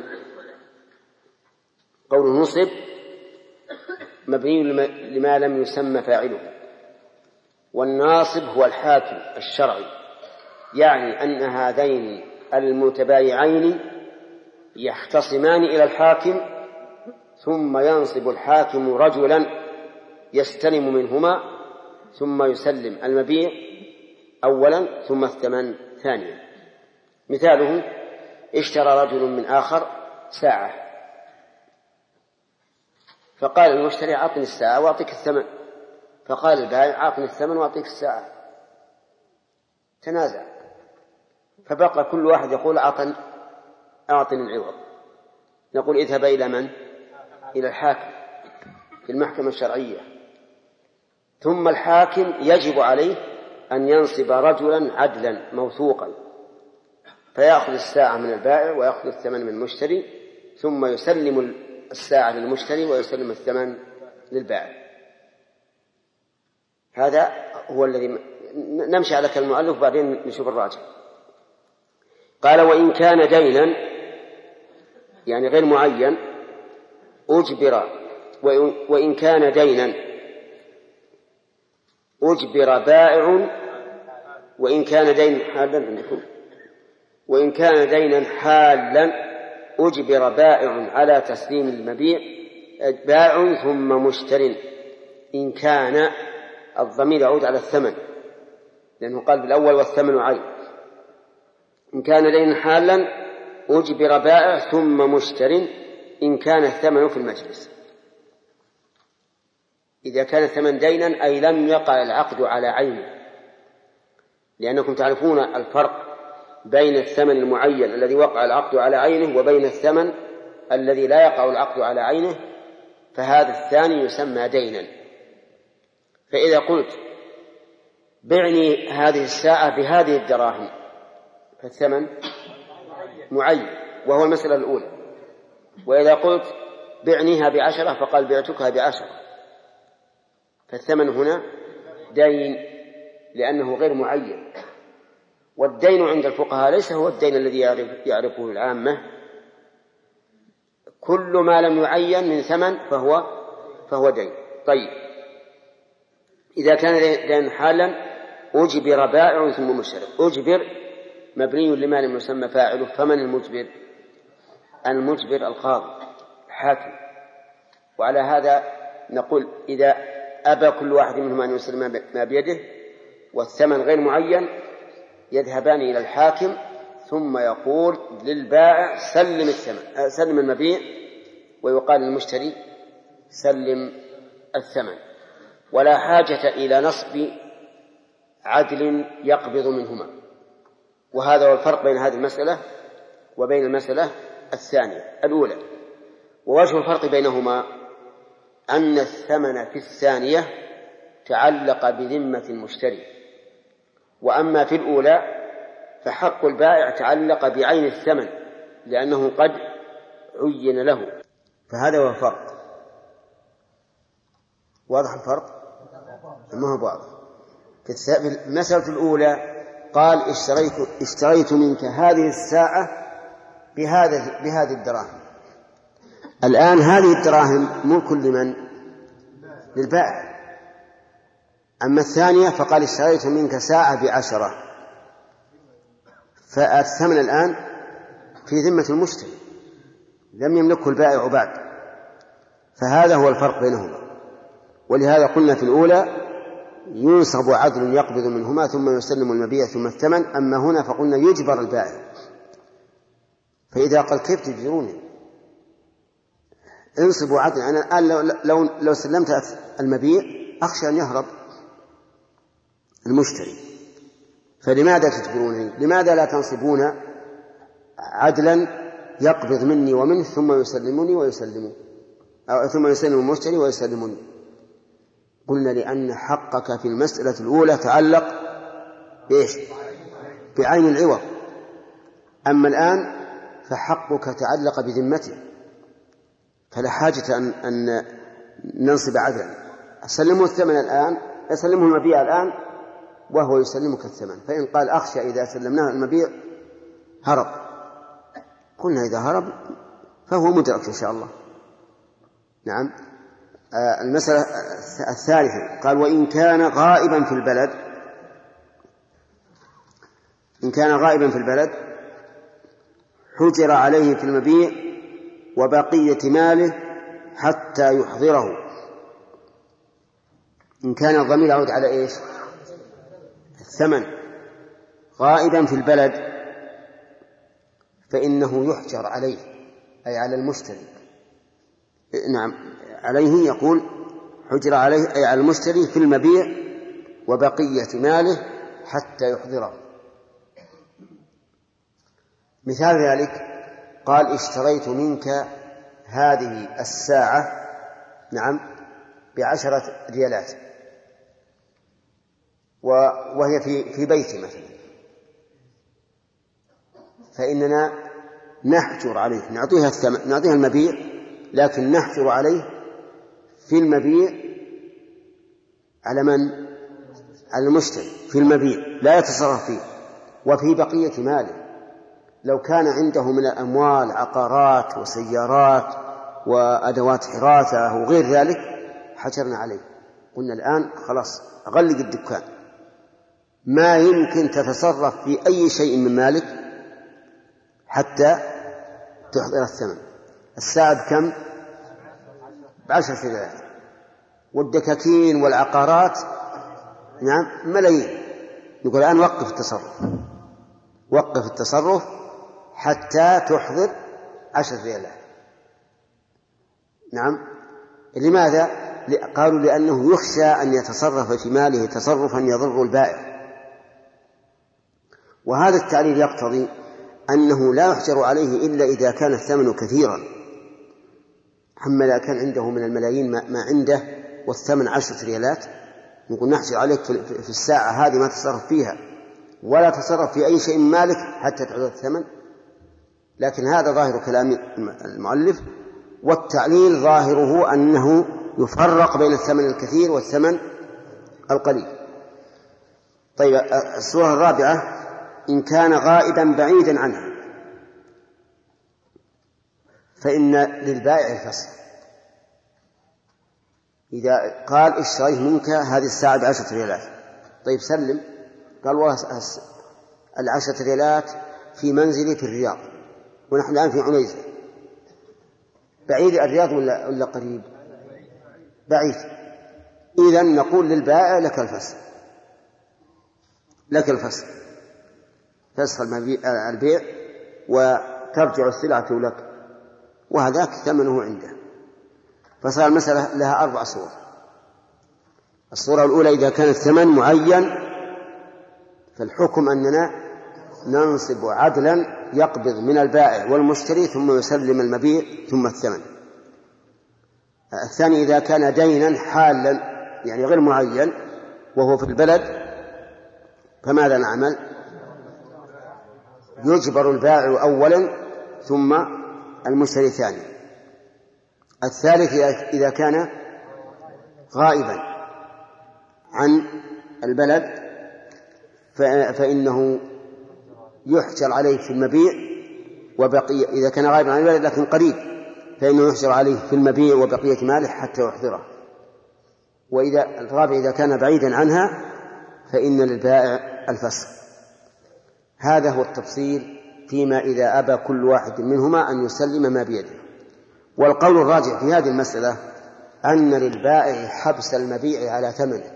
قول نصب مبني لما لم يسمى فاعله، والناصب هو الحاكم الشرعي، يعني أن هذين المتبايعين يختصمان إلى الحاكم، ثم ينصب الحاكم رجلا يستلم منهما، ثم يسلم المبيع أولا ثم الثمن ثانيا. مثاله: اشترى رجل من آخر ساعة، فقال المشتري: أعطني الساعة وأعطيك الثمن، فقال البائع: أعطني الثمن وأعطيك الساعة. تنازع، فبقى كل واحد يقول: أعطني العوض. نقول: اذهب إلى من؟ إلى الحاكم في المحكمة الشرعية، ثم الحاكم يجب عليه أن ينصب رجلا عدلا موثوقا، فيأخذ الساعة من البائع ويأخذ الثمن من المشتري، ثم يسلم الساعة للمشتري ويسلم الثمن للبائع. هذا هو الذي نمشي على كلام المؤلف وبعدين نشوف الراجح. قال: وإن كان دينا يعني غير معين أجبر، وإن كان دينا أجبر بائع، وإن كان دينا حالا عندكم، وإن كان دينا حالا أجبر بائع على تسليم المبيع، بائع ثم مشتر، إن كان الضمير يعود على الثمن، لأنه قال بالأول: والثمن عين. إن كان دينا حالا أجبر بائع ثم مشتر، إن كان الثمن في المجلس. إذا كان الثمن دينا أي لم يقع العقد على عينه، لأنكم تعرفون الفرق بين الثمن المعين الذي وقع العقد على عينه وبين الثمن الذي لا يقع العقد على عينه، فهذا الثاني يسمى دينا. فإذا قلت بعني هذه الساعة بهذه الدراهم فالثمن معين وهو المسألة الأولى. وإذا قلت بعنيها ب10 فقال بعتكها ب10 فالثمن هنا دين لأنه غير معين. والدين عند الفقهاء ليس هو الدين الذي يعرفه العامة، كل ما لم يعين من ثمن فهو دين. طيب إذا كان دين حالا أجبر بائع ثم مشتري. أجبر مبني لما لم يسمى فاعله، فمن المجبر؟ المجبر القاضي الحاكم. وعلى هذا نقول إذا أبى كل واحد منهم أن يسلم ما بيده والثمن غير معين يذهبان إلى الحاكم ثم يقول للبائع سلم الثمن، سلم المبيع، ويقال للمشتري سلم الثمن. ولا حاجة إلى نصب عدل يقبض منهما. وهذا هو الفرق بين هذه المسألة وبين المسألة الثانية الأولى. ووجه الفرق بينهما أن الثمن في الثانية تعلق بذمة المشتري، وأما في الأولى فحق البائع تعلق بعين الثمن لأنه قد عين له. فهذا هو الفرق. واضح الفرق؟ ما هو واضح. في المسألة الأولى قال اشتريت منك هذه الساعة بهذه الدراهم. الآن هذه الدراهم ملك لمن؟ للبائع. أما الثانية فقال اشتريت منك ساعة ب10 فالثمن الآن في ذمة المشتري لم يملكه البائع بعد. فهذا هو الفرق بينهما. ولهذا قلنا في الأولى ينصب عدل يقبض منهما ثم يسلم المبيع ثم الثمن. أما هنا فقلنا يجبر البائع. فإذا قال كيف تجبروني؟ انصبوا عدل. أنا الآن لو سلمت المبيع أخشى أن يهرب المشتري، فلماذا تجبرونني؟ لماذا لا تنصبون عدلا يقبض مني ومنه ثم يسلمني ويسلمه، أو ثم يسلم المشتري ويسلمني؟ قلنا لأن حقك في المسألة الأولى تعلق بإيش؟ بعين العوض. أما الآن فحقك تعلق بذمته، فلا حاجة أن ننصب عدلا. أسلمه الثمن الآن، أسلمه المبيع الآن وهو يسلمك الثمن. فإن قال أخشى إذا سلمناه المبيع هرب، قلنا إذا هرب فهو مدرك إن شاء الله. نعم. المسألة الثالثة قال وإن كان غائبا في البلد، إن كان غائبا في البلد حجر عليه في المبيع وبقية ماله حتى يحضره. إن كان الضمير يعود على إيش؟ الثمن. غائبا في البلد فإنه يحجر عليه، أي على المشتري. نعم عليه، يقول حجر عليه أي على المشتري في المبيع وبقية ماله حتى يحضره. مثال ذلك قال اشتريت منك هذه الساعة نعم ب10 ريالات وهي في بيتي مثلا، فإننا نحجر عليه، نعطيها المبيع، لكن نحجر عليه في المبيع على من؟ على المشتري في المبيع، لا يتصرف فيه. وفي بقية ماله لو كان عنده من الأموال عقارات وسيارات وأدوات حراثة وغير ذلك حجرنا عليه. قلنا الآن خلاص غلق الدكان، ما يمكن تتصرف في أي شيء من مالك حتى تحضر الثمن. الساعة بكم؟ ب10 ريالات، والدكاكين والعقارات نعم ملايين. نقول الآن وقف التصرف، وقف التصرف حتى تحضر 10 ريالات. نعم. لماذا؟ قالوا لأنه يخشى أن يتصرف في ماله تصرفا يضر البائع، وهذا التعليل يقتضي أنه لا يحجر عليه إلا إذا كان الثمن كثيرا. أما إذا كان عنده من الملايين ما عنده والثمن 10 ريالات، نقول نحجر عليك في الساعة هذه ما تصرف فيها ولا تصرف في أي شيء مالك حتى تعود الثمن. لكن هذا ظاهر كلام المؤلف، والتعليل ظاهره أنه يفرق بين الثمن الكثير والثمن القليل. طيب، الصورة الرابعة: إن كان غائبا بعيدا عنها فإن للبائع الفسخ. إذا قال اشتريه منك هذه الساعة ب10 ريالات، طيب سلم، قال والله 10 ريالات في منزلي في الرياض ونحن الآن في عنيزة. بعيد الرياض ولا قريب؟ بعيد. إذن نقول للبائع لك الفسخ، لك الفسخ، فسخ البيع وترجع السلعة لك، وهذاك ثمنه عنده. فصار المسألة لها 4 صور. الصورة الأولى: إذا كان الثمن معين فالحكم أننا ننصب عدلا يقبض من البائع والمشتري ثم يسلم المبيع ثم الثمن. الثاني: إذا كان دينا حالا يعني غير معين وهو في البلد فماذا نعمل؟ يجبر البائع أولا ثم المشتري ثاني. الثالث: إذا كان غائبا عن البلد فإنه يحجر عليه في المبيع وبقية. إذا كان غائبا عن البلد لكن قريب فإنه يحجر عليه في المبيع وبقية ماله حتى يحضره. وإذا الرابع: إذا كان بعيدا عنها فإن للبائع الفسخ. هذا هو التفصيل فيما إذا أبى كل واحد منهما أن يسلم ما بيده. والقول الراجح في هذه المسألة أن للبائع حبس المبيع على ثمنه،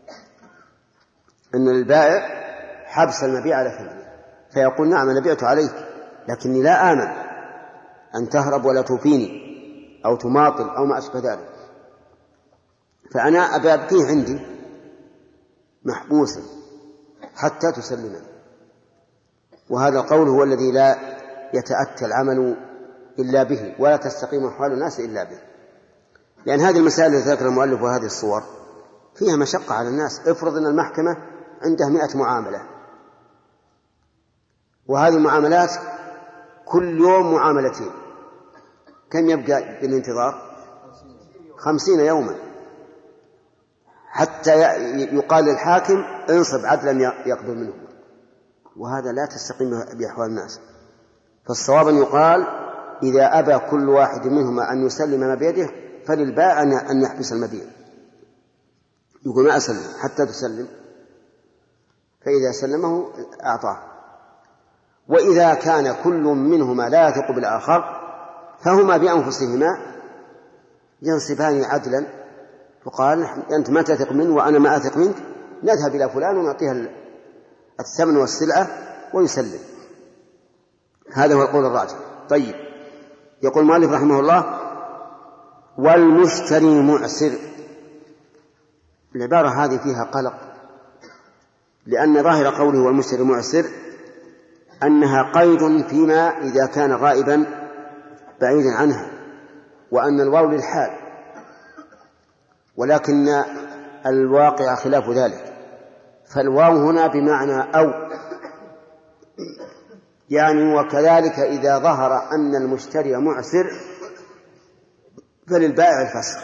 أن للبائع حبس المبيع على ثمنه، فيقول: نعم أنا بعت عليك لكني لا آمن أن تهرب ولا توفيني أو تماطل أو ما أشبه ذلك، فأنا أبقيه عندي محبوسا حتى تسلمني. وهذا القول هو الذي لا يتأتى العمل إلا به ولا تستقيم أحوال الناس إلا به، لأن هذه المسائل التي ذكر المؤلف وهذه الصور فيها مشقة على الناس. افرض أن المحكمة عندها 100 معاملة، وهذه المعاملات كل يوم معاملتين، كم يبقى بالانتظار؟ 50 يوما حتى يقال للحاكم انصب عدلا يقبل منه، وهذا لا تستقيم بأحوال الناس. فالصواب أن يقال: إذا أبى كل واحد منهما أن يسلم ما بيده فللبائع أن يحبس المبيع، يقول: ما أسلم حتى تسلم، فإذا سلمه أعطاه. وإذا كان كل منهما لا يثق بالآخر فهما بأنفسهما ينصبان عدلا، فقال: أنت ما تثق منه وأنا ما أثق منك، نذهب إلى فلان ونعطيها الثمن والسلعة ويسلم. هذا هو القول الراجح. طيب، يقول المؤلف رحمه الله: والمشتري معسر. العبارة هذه فيها قلق، لأن ظاهر قوله والمشتري معسر أنها قيد فيما إذا كان غائبا بعيدا عنها، وأن الواو للحال، ولكن الواقع خلاف ذلك. فالواو هنا بمعنى أو، يعني وكذلك إذا ظهر أن المشتري معسر فللبائع الفسخ.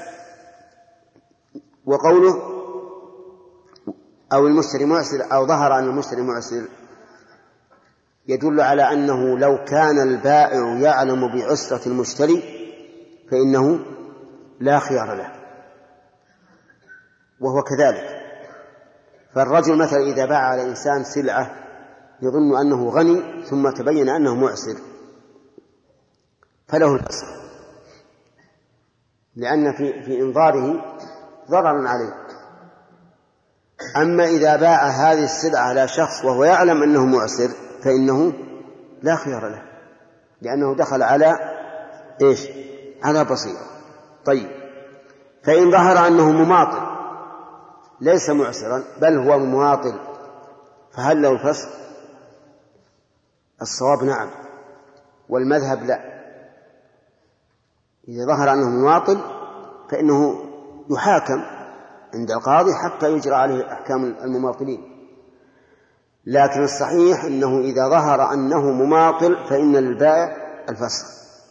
وقوله أو المشتري معسر أو ظهر أن المشتري معسر يدل على أنه لو كان البائع يعلم بعسرة المشتري فإنه لا خيار له، وهو كذلك. فالرجل مثلا إذا باع على إنسان سلعة يظن أنه غني ثم تبين أنه معسر فله الفسخ، لأن في إنظاره ضرر عليه. أما إذا باع هذه السلعة على شخص وهو يعلم أنه معسر فإنه لا خيار له، لأنه دخل على إيش؟ على بصيرة. طيب، فإن ظهر أنه مماطل ليس معسرا بل هو مماطل فهل له الفسخ؟ الصواب نعم، والمذهب لا. إذا ظهر أنه مماطل فإنه يحاكم عند القاضي حتى يجرى عليه أحكام المماطلين. لكن الصحيح أنه إذا ظهر أنه مماطل فإن للبائع الفسخ،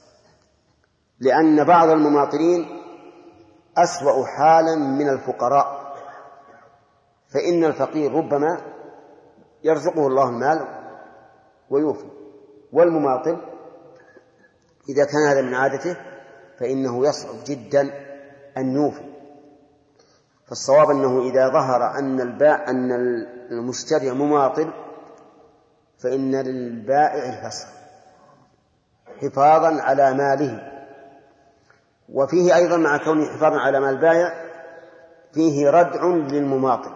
لأن بعض المماطلين أسوأ حالا من الفقراء، فإن الفقير ربما يرزقه الله المال ويوفي، والمماطل إذا كان هذا من عادته فإنه يصعب جدا أن يوفي. فالصواب أنه إذا ظهر أن المشتري مماطل فإن للبائع الفسخ حفاظا على ماله. وفيه أيضا مع كونه حفاظا على مال البائع فيه ردع للمماطل،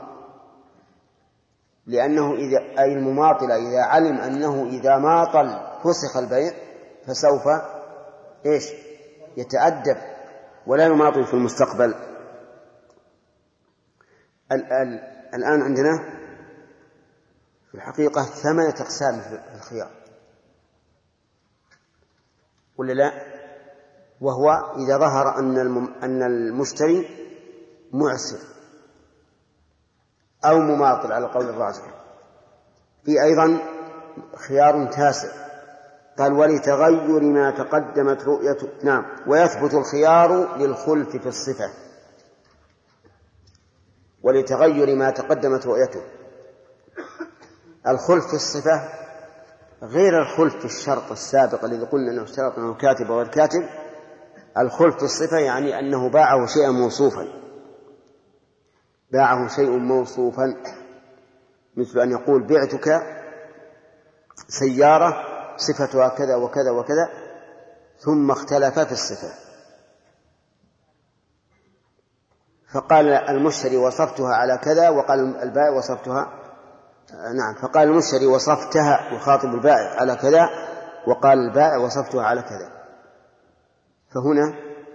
لأنه أي المماطل إذا علم أنه إذا ماطل فسخ البيع فسوف يتأدب ولا يماطل في المستقبل. الآن عندنا في الحقيقة 8 أقسام في الخيار ولا لا؟ وهو إذا ظهر أن المشتري معسر أو مماطل على القول الراجح. في أيضا خيار 9 قال ولتغير ما تقدمت رؤيته. نعم، ويثبت الخيار للخلف في الصفة، ولتغير ما تقدمت رؤيته. الخلف في الصفة غير الخلف في الشرط السابق الذي قلنا أنه اشترط أنه كاتب أو الكاتب. الخلف في الصفة يعني أنه باعه شيئا موصوفا، باعه شيء موصوفا، مثل أن يقول بعتك سيارة صفتها كذا وكذا وكذا، ثم اختلف في الصفة، فقال المشتري وصفتها على كذا وقال البائع وصفتها فقال المشتري وصفتها يخاطب البائع على كذا وقال البائع وصفتها على كذا. فهنا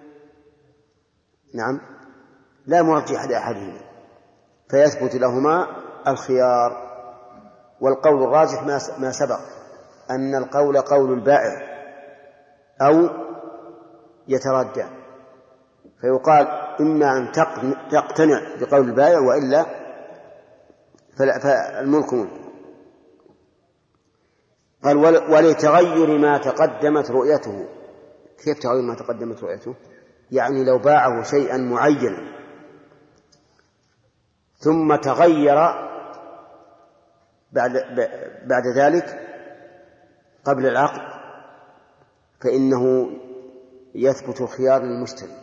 لا مرجح لأحدهما، فيثبت لهما الخيار. والقول الراجح ما سبق أن القول قول البائع أو يتردى، فيقال إما أن تقتنع بقول البائع وإلا فالملك ملك. قال ولتغير ما تقدمت رؤيته. كيف تغير ما تقدمت رؤيته؟ يعني لو باعه شيئا معينا ثم تغير بعد ذلك قبل العقد فإنه يثبت الخيار للمشتري.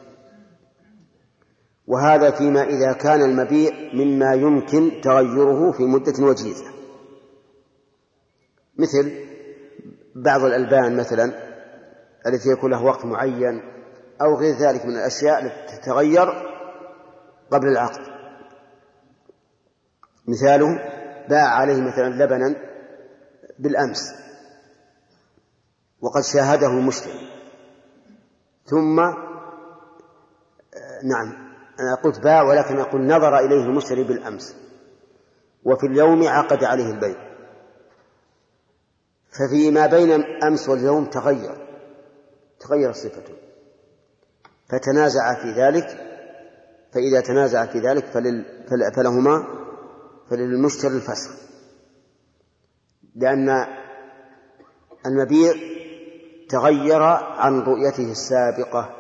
وهذا فيما إذا كان المبيع مما يمكن تغيره في مدة وجيزة، مثل بعض الألبان مثلا التي يكون له وقت معين أو غير ذلك من الأشياء التي تتغير قبل العقد. مثاله باع عليه مثلا لبنا بالأمس وقد شاهده المشتري، ثم أنا قلت باع ولكن أقول نظر إليه المشتري بالأمس وفي اليوم عقد عليه البيع، ففيما بين الأمس واليوم تغير صفته فتنازع في ذلك. فإذا تنازع في ذلك فللمشتري الفسخ، لأن المبيع تغير عن رؤيته السابقة،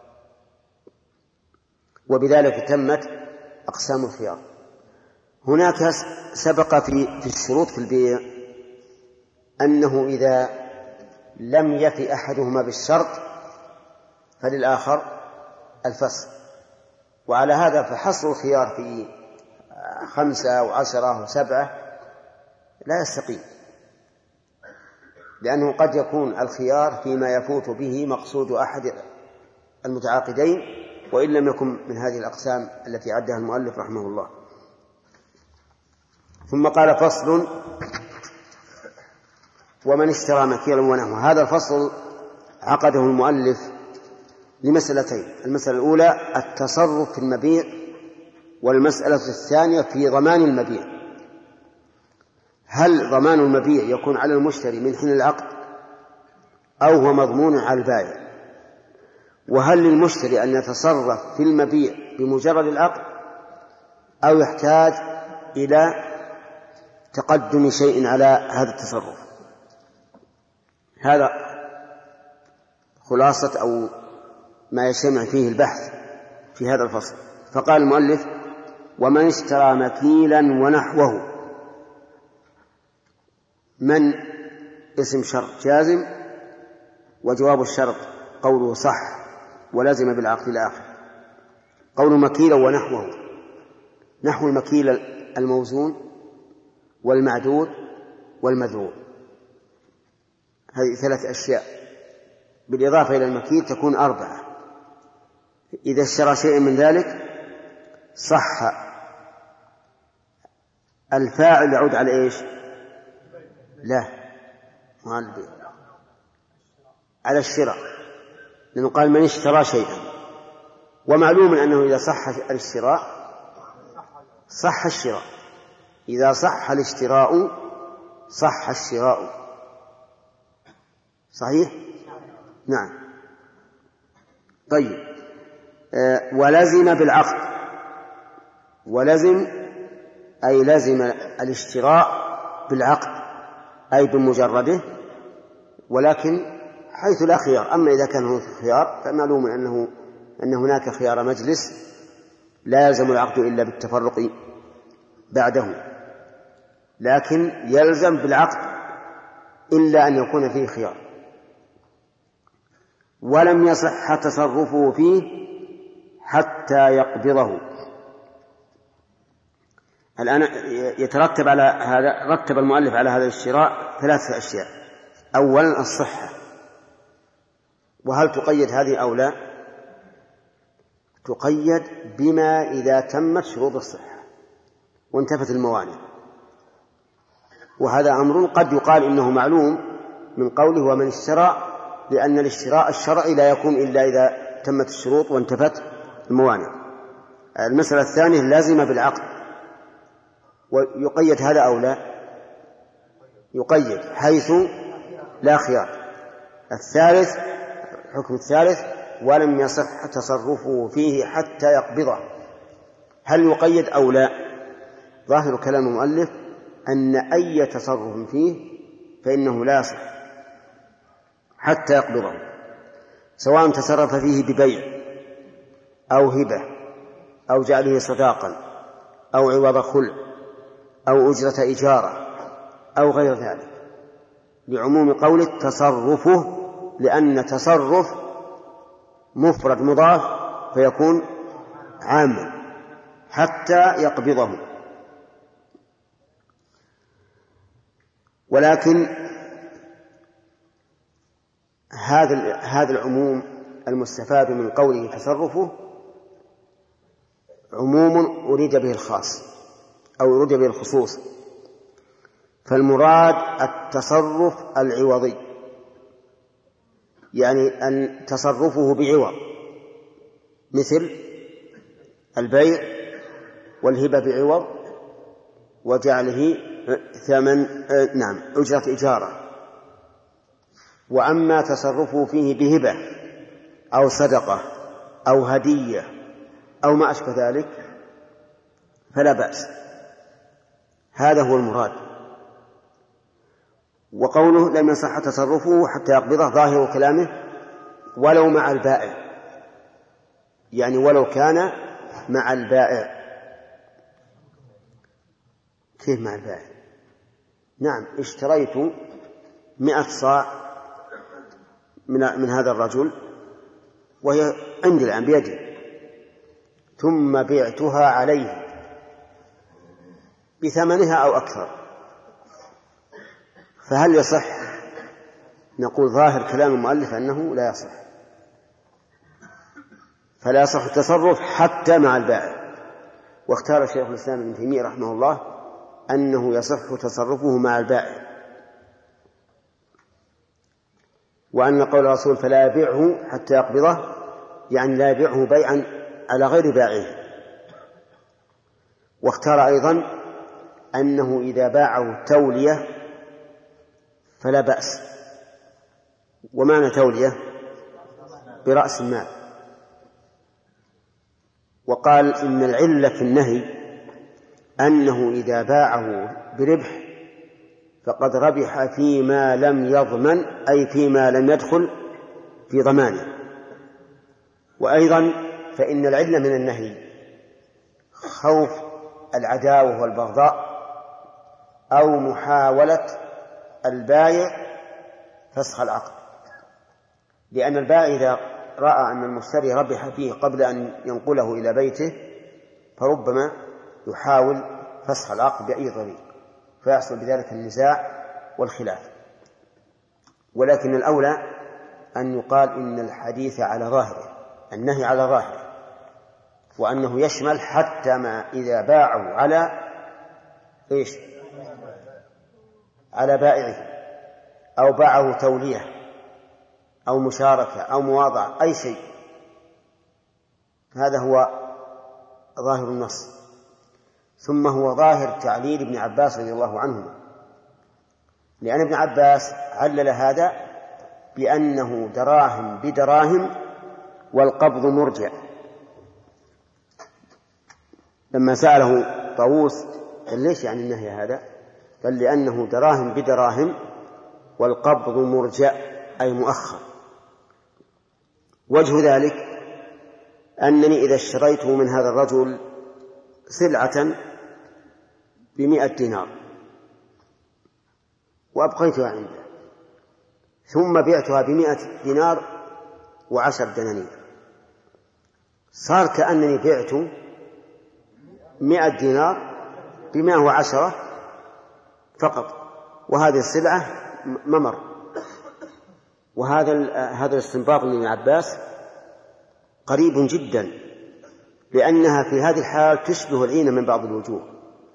وبذلك تمت أقسام الخيار. هناك سبق في الشروط في البيع أنه إذا لم يفي أحدهما بالشرط فللآخر الفسخ، وعلى هذا فحصر الخيار في 5 و10 و7 لا يستقيم، لأنه قد يكون الخيار فيما يفوت به مقصود أحد المتعاقدين وإن لم يكن من هذه الأقسام التي عدها المؤلف رحمه الله. ثم قال فصل ومن اشترى مكيلا ونحوه. هذا الفصل عقده المؤلف لمسألتين: المسألة الأولى التصرف في المبيع، والمسألة الثانية في ضمان المبيع. هل ضمان المبيع يكون على المشتري من حين العقد أو هو مضمون على البائع؟ وهل للمشتري أن يتصرف في المبيع بمجرد العقد أو يحتاج إلى تقدم شيء على هذا التصرف؟ هذا خلاصة أو ما يجتمع فيه البحث في هذا الفصل. فقال المؤلف: ومن اشترى مكيلا ونحوه. من اسم شرط جازم، وجواب الشرط قوله صح ولزم بالعقد الآخر. قول مكيلا ونحوه، نحو المكيل الموزون والمعدود والمذروع، هذه 3 أشياء، بالإضافة إلى المكيل تكون 4. إذا اشترى شيء من ذلك صح. الفاعل يعود على إيش؟ لا، على الشراء، لأنه قال من اشترى شيئا، ومعلوم أنه إذا صح الاشتراء صح الشراء، إذا صح الاشتراء صح الشراء. صحيح؟ نعم. طيب، ولزم بالعقد. ولزم أي لزم الاشتراء بالعقد أي بمجرده، ولكن حيث لا خيار. أما إذا كان هناك خيار فمعلوم أن هناك خيار مجلس لا يلزم العقد إلا بالتفرق بعده، لكن يلزم بالعقد إلا أن يكون فيه خيار. ولم يصح تصرفه فيه حتى يقبضه. الآن يترتب على هذا، رتب المؤلف على هذا الشراء 3 أشياء. أولا الصحة، وهل تقيد هذه أو لا؟ تقيد بما إذا تمت شروط الصحة وانتفت الموانع، وهذا أمر قد يقال إنه معلوم من قوله ومن اشترى، لأن الاشتراء الشرعي لا يكون إلا إذا تمت الشروط وانتفت الموانع. المسألة الثانية لازم بالعقد، ويقيد هذا أو لا؟ يقيد حيث لا خيار. الثالث، الحكم الثالث، ولم يصح تصرفه فيه حتى يقبضه. هل يقيد أو لا؟ ظاهر كلام المؤلف أن أي تصرف فيه فإنه لا يصح حتى يقبضه، سواء تصرف فيه ببيع أو هبة أو جعله صداقا أو عوض خلع أو أجرة إجارة أو غير ذلك، بعموم قول تصرفه، لأن تصرف مفرد مضاف فيكون عاما حتى يقبضه. ولكن هذا العموم المستفاد من قوله تصرفه عموم أريد به الخاص أو أريد به الخصوص، فالمراد التصرف العوضي، يعني أن تصرفه بعوض، مثل البيع والهبة بعوض وجعله ثمن أجرة إجارة. وأما تصرفه فيه بهبة أو صدقة أو هدية أو ما أشبه ذلك فلا بأس، هذا هو المراد. وقوله لم يصح تصرفه حتى يقبضه، ظاهر كلامه ولو مع البائع، يعني ولو كان مع البائع. كيف مع البائع؟ نعم، اشتريت 100 صاع من هذا الرجل وهي عندي الآن بيدي، ثم بعتها عليه بثمنها أو أكثر، فهل يصح؟ نقول ظاهر كلام المؤلف أنه لا يصح، فلا يصح التصرف حتى مع البائع. واختار شيخ الإسلام ابن تيمية رحمه الله أنه يصح تصرفه مع البائع، وأن قول الرسول فلا يبيعه حتى يقبضه يعني لا يبيعه بيعا على غير بائعه. واختار أيضا أنه إذا باعه تولية فلا بأس. ومعنى تولية برأس المال. وقال إن العلة في النهي أنه إذا باعه بربح فقد ربح فيما لم يضمن، أي فيما لم يدخل في ضمانه. وأيضا فإن العلة من النهي خوف العداوة والبغضاء أو محاولة البائع فسخ العقد، لأن البائع إذا رأى أن المشتري ربح فيه قبل أن ينقله إلى بيته فربما يحاول فسخ العقد بأي طريق فيحصل بذلك النزاع والخلاف. ولكن الأولى أن يقال إن الحديث على ظاهره، النهي على ظاهره، وأنه يشمل حتى ما إذا باعوا على إيش؟ على بائعه، أو باعه تولية أو مشاركة أو مواضعة، أي شيء. هذا هو ظاهر النص. ثم هو ظاهر تعليل ابن عباس رضي الله عنهما، لأن ابن عباس علل هذا بأنه دراهم بدراهم والقبض مرجع. لما سأله طاووس قال ليش يعني النهي هذا؟ قال لأنه دراهم بدراهم والقبض مرجع، أي مؤخر. وجه ذلك أنني إذا اشتريت من هذا الرجل سلعة ب100 دينار وأبقيتها عنده، ثم بعتها ب100 دينار و10 دنانير، صار كأنني بعت 100 دينار ب110 فقط، وهذه السلعة ممر. وهذا الاستنباط من ابن عباس قريب جدا، لأنها في هذه الحال تشبه العين من بعض الوجوه.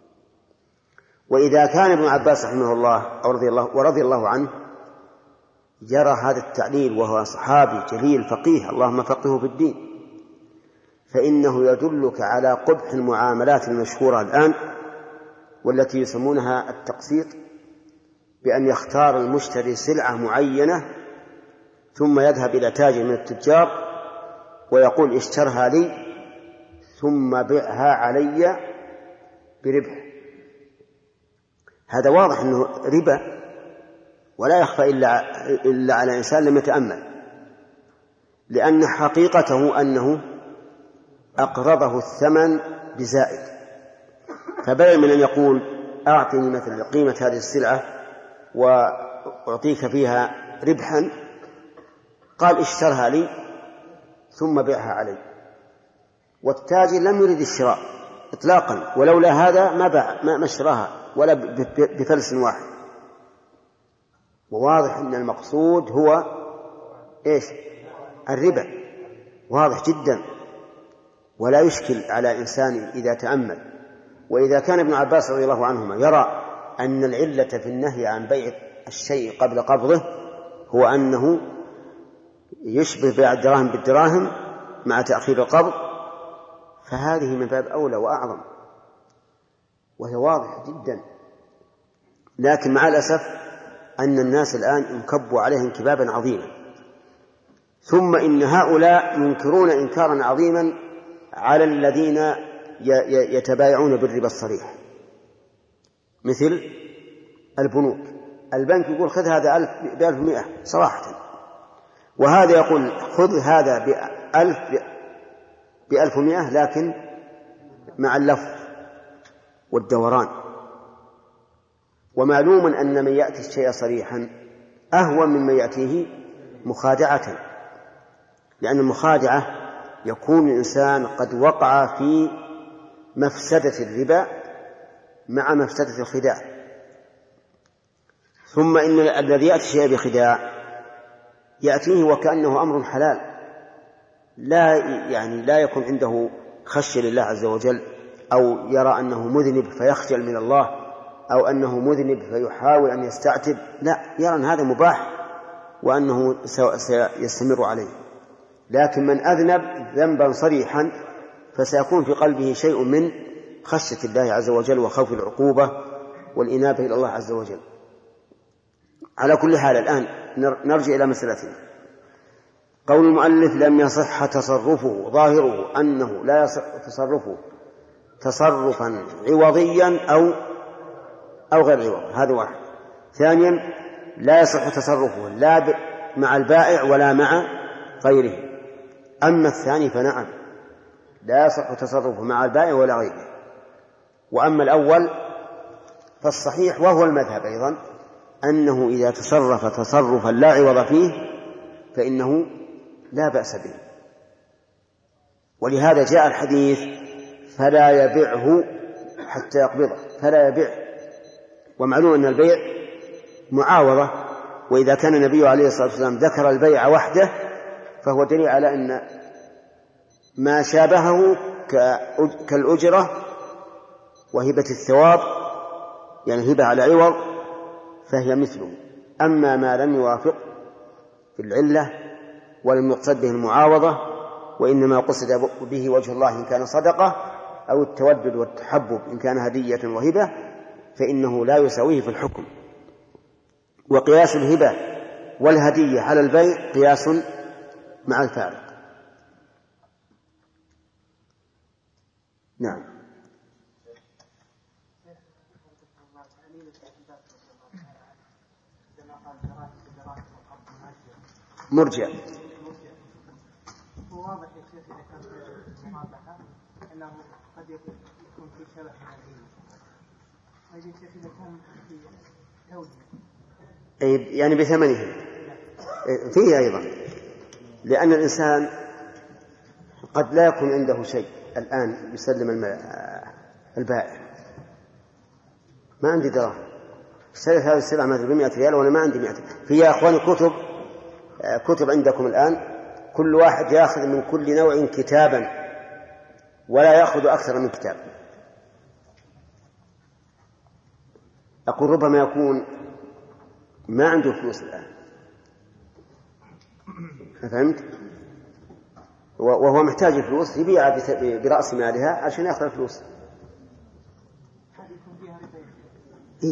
وإذا كان ابن عباس رحمه الله ورضي الله عنه يرى هذا التعليل وهو صحابي جليل فقيه، اللهم فقهه في الدين، فإنه يدلك على قبح المعاملات المشهورة الآن والتي يسمونها التقسيط، بأن يختار المشتري سلعة معينة ثم يذهب إلى تاجر من التجار ويقول اشترها لي ثم بيعها علي بربح. هذا واضح أنه ربا ولا يخفى إلا على إنسان لم يتأمل، لأن حقيقته أنه أقرضه الثمن بزائد. فبدل من أن يقول أعطني مثل قيمة هذه السلعة وأعطيك فيها ربحا، قال اشترها لي ثم بيعها علي. والتاجر لم يريد الشراء إطلاقا، ولولا هذا ما اشتراها ولا بفلس واحد. وواضح أن المقصود هو إيش؟ الربا، واضح جدا ولا يشكل على إنسان إذا تأمل. وإذا كان ابن عباس رضي الله عنهما يرى أن العلة في النهي عن بيع الشيء قبل قبضه هو أنه يشبه بيع الدراهم بالدراهم مع تأخير القبض، فهذه من باب أولى وأعظم، وهي واضحة جدا. لكن مع الأسف أن الناس الآن انكبوا عليه انكبابا عظيما، ثم إن هؤلاء ينكرون إنكارا عظيما على الذين يتبايعون بالربا الصريح، مثل البنوك. البنك يقول خذ هذا 1000 ب1100 صراحة، وهذا يقول خذ هذا ب1100 لكن مع اللف والدوران. ومعلوم أن من يأتي الشيء صريحا أهون ممن يأتيه مخادعة، لأن المخادعة يكون الإنسان قد وقع في مفسدة الربا مع مفسدة الخداع. ثم إن الذي يأتي الشيء بخداع يأتيه وكأنه أمر حلال، لا يكون عنده خشية لله عز وجل، أو يرى أنه مذنب فيخجل من الله، أو أنه مذنب فيحاول أن يستعتب، لا، يرى أن هذا مباح وأنه سيستمر عليه. لكن من أذنب ذنبا صريحا فسيكون في قلبه شيء من خشية الله عز وجل وخوف العقوبة والإنابة إلى الله عز وجل. على كل حال الآن نرجع إلى مسألتنا. قول المؤلف لم يصح تصرفه، ظاهره أنه لا يصح تصرفه تصرفا عوضيا أو غير عوض، هذا واحد. ثانيا لا يصح تصرفه لا مع البائع ولا مع غيره. أما الثاني فنعم لا يصح تصرفه مع البائع ولا غيره. وأما الأول فالصحيح وهو المذهب أيضا أنه إذا تصرف تصرفا لا عوض فيه فإنه لا بأس به. ولهذا جاء الحديث فلا يبيعه حتى يقبضه، فلا يبيع. ومعلوم أن البيع معاوضة، وإذا كان النبي عليه الصلاة والسلام ذكر البيع وحده فهو دليل على أن ما شابهه كالأجرة وهبة الثواب، يعني هبة على عوض، فهي مثله. أما ما لم يوافق في العلة ولم يقصد به المعاوضة وإنما قصد به وجه الله إن كان صدقة، أو التودد والتحبب إن كان هدية وهبة، فإنه لا يساويه في الحكم. وقياس الهبة والهدية على البيع قياس مع الفارق. نعم. مرجع. واضح يا شيخ إذا كان في المرابحة أنه قد يكون في شبه من الهيمة. طيب يا شيخ إذا كان في توجيه يعني بثمنه فيه أيضا، لأن الإنسان قد لا يكون عنده شيء الآن يسلم البائع، ما عندي دراهم، اشتريت هذه السلعة مثلا ب100 ريال وأنا ما عندي 100. في يا أخواني كتب عندكم الآن كل واحد يأخذ من كل نوع كتابا ولا يأخذ أكثر من كتاب. أقول ربما يكون ما عنده فلوس الآن، فهمت؟ وهو محتاج الفلوس يبيع برأس مالها عشان يأخذ الفلوس. إيه؟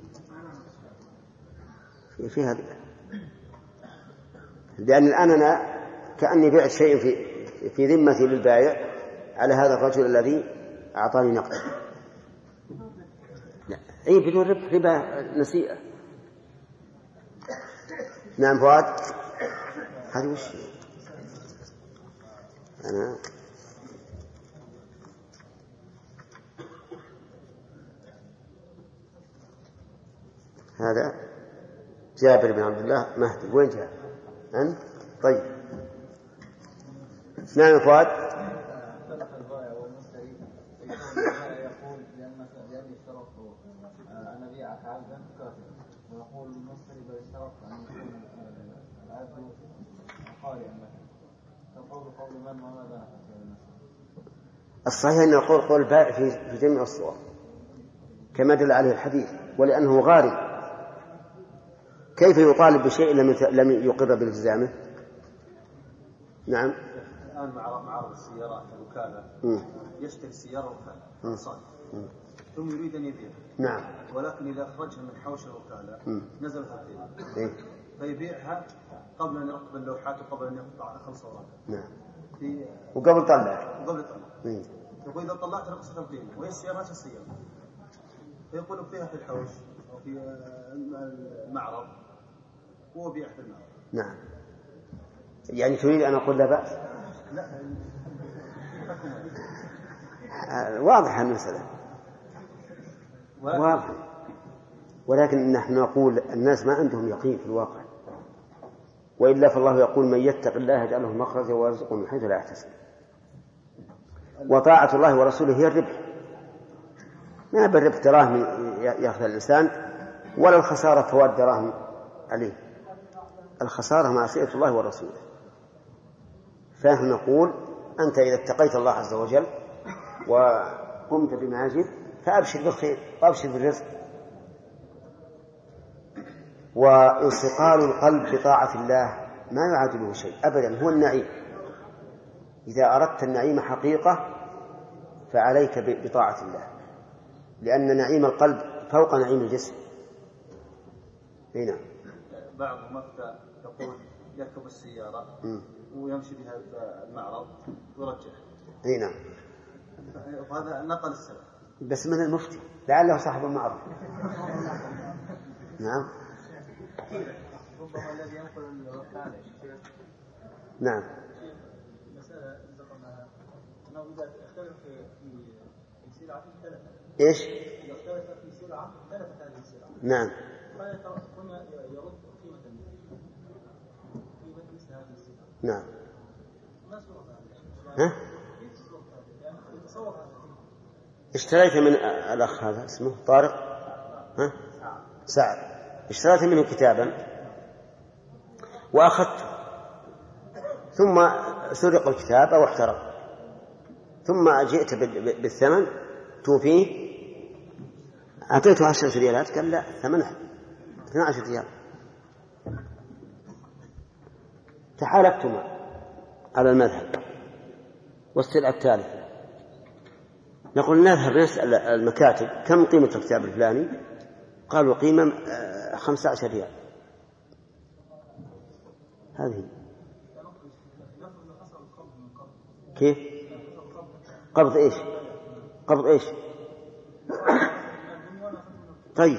فيها ربا، لأن الآن أنا كأني بعت شيء في ذمتي للبائع على هذا الرجل الذي أعطاني نقدا. أي بدون ربا نسيئة. نعم فؤاد، هذه وش أنا هذا جابر بن عبد الله مهدي. وين جاء أنت؟ طيب نعم فؤاد. ويقول المشتري بيشترط أن يكون العبد قارئا فقول من وماذا؟ الصحيح أن يقول قول البائع في جميع الصور كما دل عليه الحديث، ولأنه غارم كيف يطالب بشيء لم يقر بالتزامه؟ نعم. الآن معرض السيارات الوكالة يشتري السيارة وكالة صالح ثم يريد أن يبيعها. نعم. ولكن إذا أخرجها من حوش الوكالة نزلت القيمة فيبيعها قبل أن يركب اللوحات وقبل أن يقطع خلص أوراقها. نعم. وقبل طلع. يقول إذا طلعت نقصت القيمة وهي السيارة نفس السيارة، فيقول فيها في الحوش أو في المعرض هو بيع في المعرض. نعم. يعني تريد أن أقول لا بأس؟ لا واضح المسألة واضح، ولكن نحن نقول الناس ما عندهم يقين في الواقع، وإلا فالله يقول من يتق الله يجعله مخرجا ويرزقه من حيث لا يحتسب. وطاعة الله ورسوله هي الربح، ما بالربح دراهم يأخذ الإنسان ولا الخسارة فوات دراهم عليه، الخسارة معصية الله ورسوله. فنحن نقول أنت إذا اتقيت الله عز وجل وقمت بما يجب فأبشر بالخير وأبشر بالرزق. وانصقال القلب بطاعة الله ما يعادله شيء أبدا، هو النعيم. إذا أردت النعيم حقيقة فعليك بطاعة الله، لأن نعيم القلب فوق نعيم الجسم. هنا بعضهم أفتى يقول يركب السيارة ويمشي بها المعرض ويرجع. هنا وهذا نقل السلف. بس من المفتي لعله صاحب المعرض. نعم. ربما الذي ينقل الوكالة. نعم. مسألة ذكرناها أنه إذا اختلف في سلعة ثلاثة. إيش؟ إذا اختلف في سلعة ثلاثة هذه السلعة. نعم. هنا يرد قيمة مثل هذه السلعة. نعم. ما صورة ها؟ اشتريت من الأخ هذا اسمه طارق، ها؟ سعد، اشتريت منه كتابا وأخذته، ثم سرق الكتاب أو احترق، ثم جئت بالثمن توفيه، أعطيته 10 ريالات، قال لا ثمنها 12 ريال. تحالفتما على المذهب والسلعة الثالثة. نقول نذهب نسأل المكاتب كم قيمة الكتاب الفلاني؟ قالوا قيمة 15 ريال. هذه كيف؟ قبض إيش؟ قبض إيش؟ طيب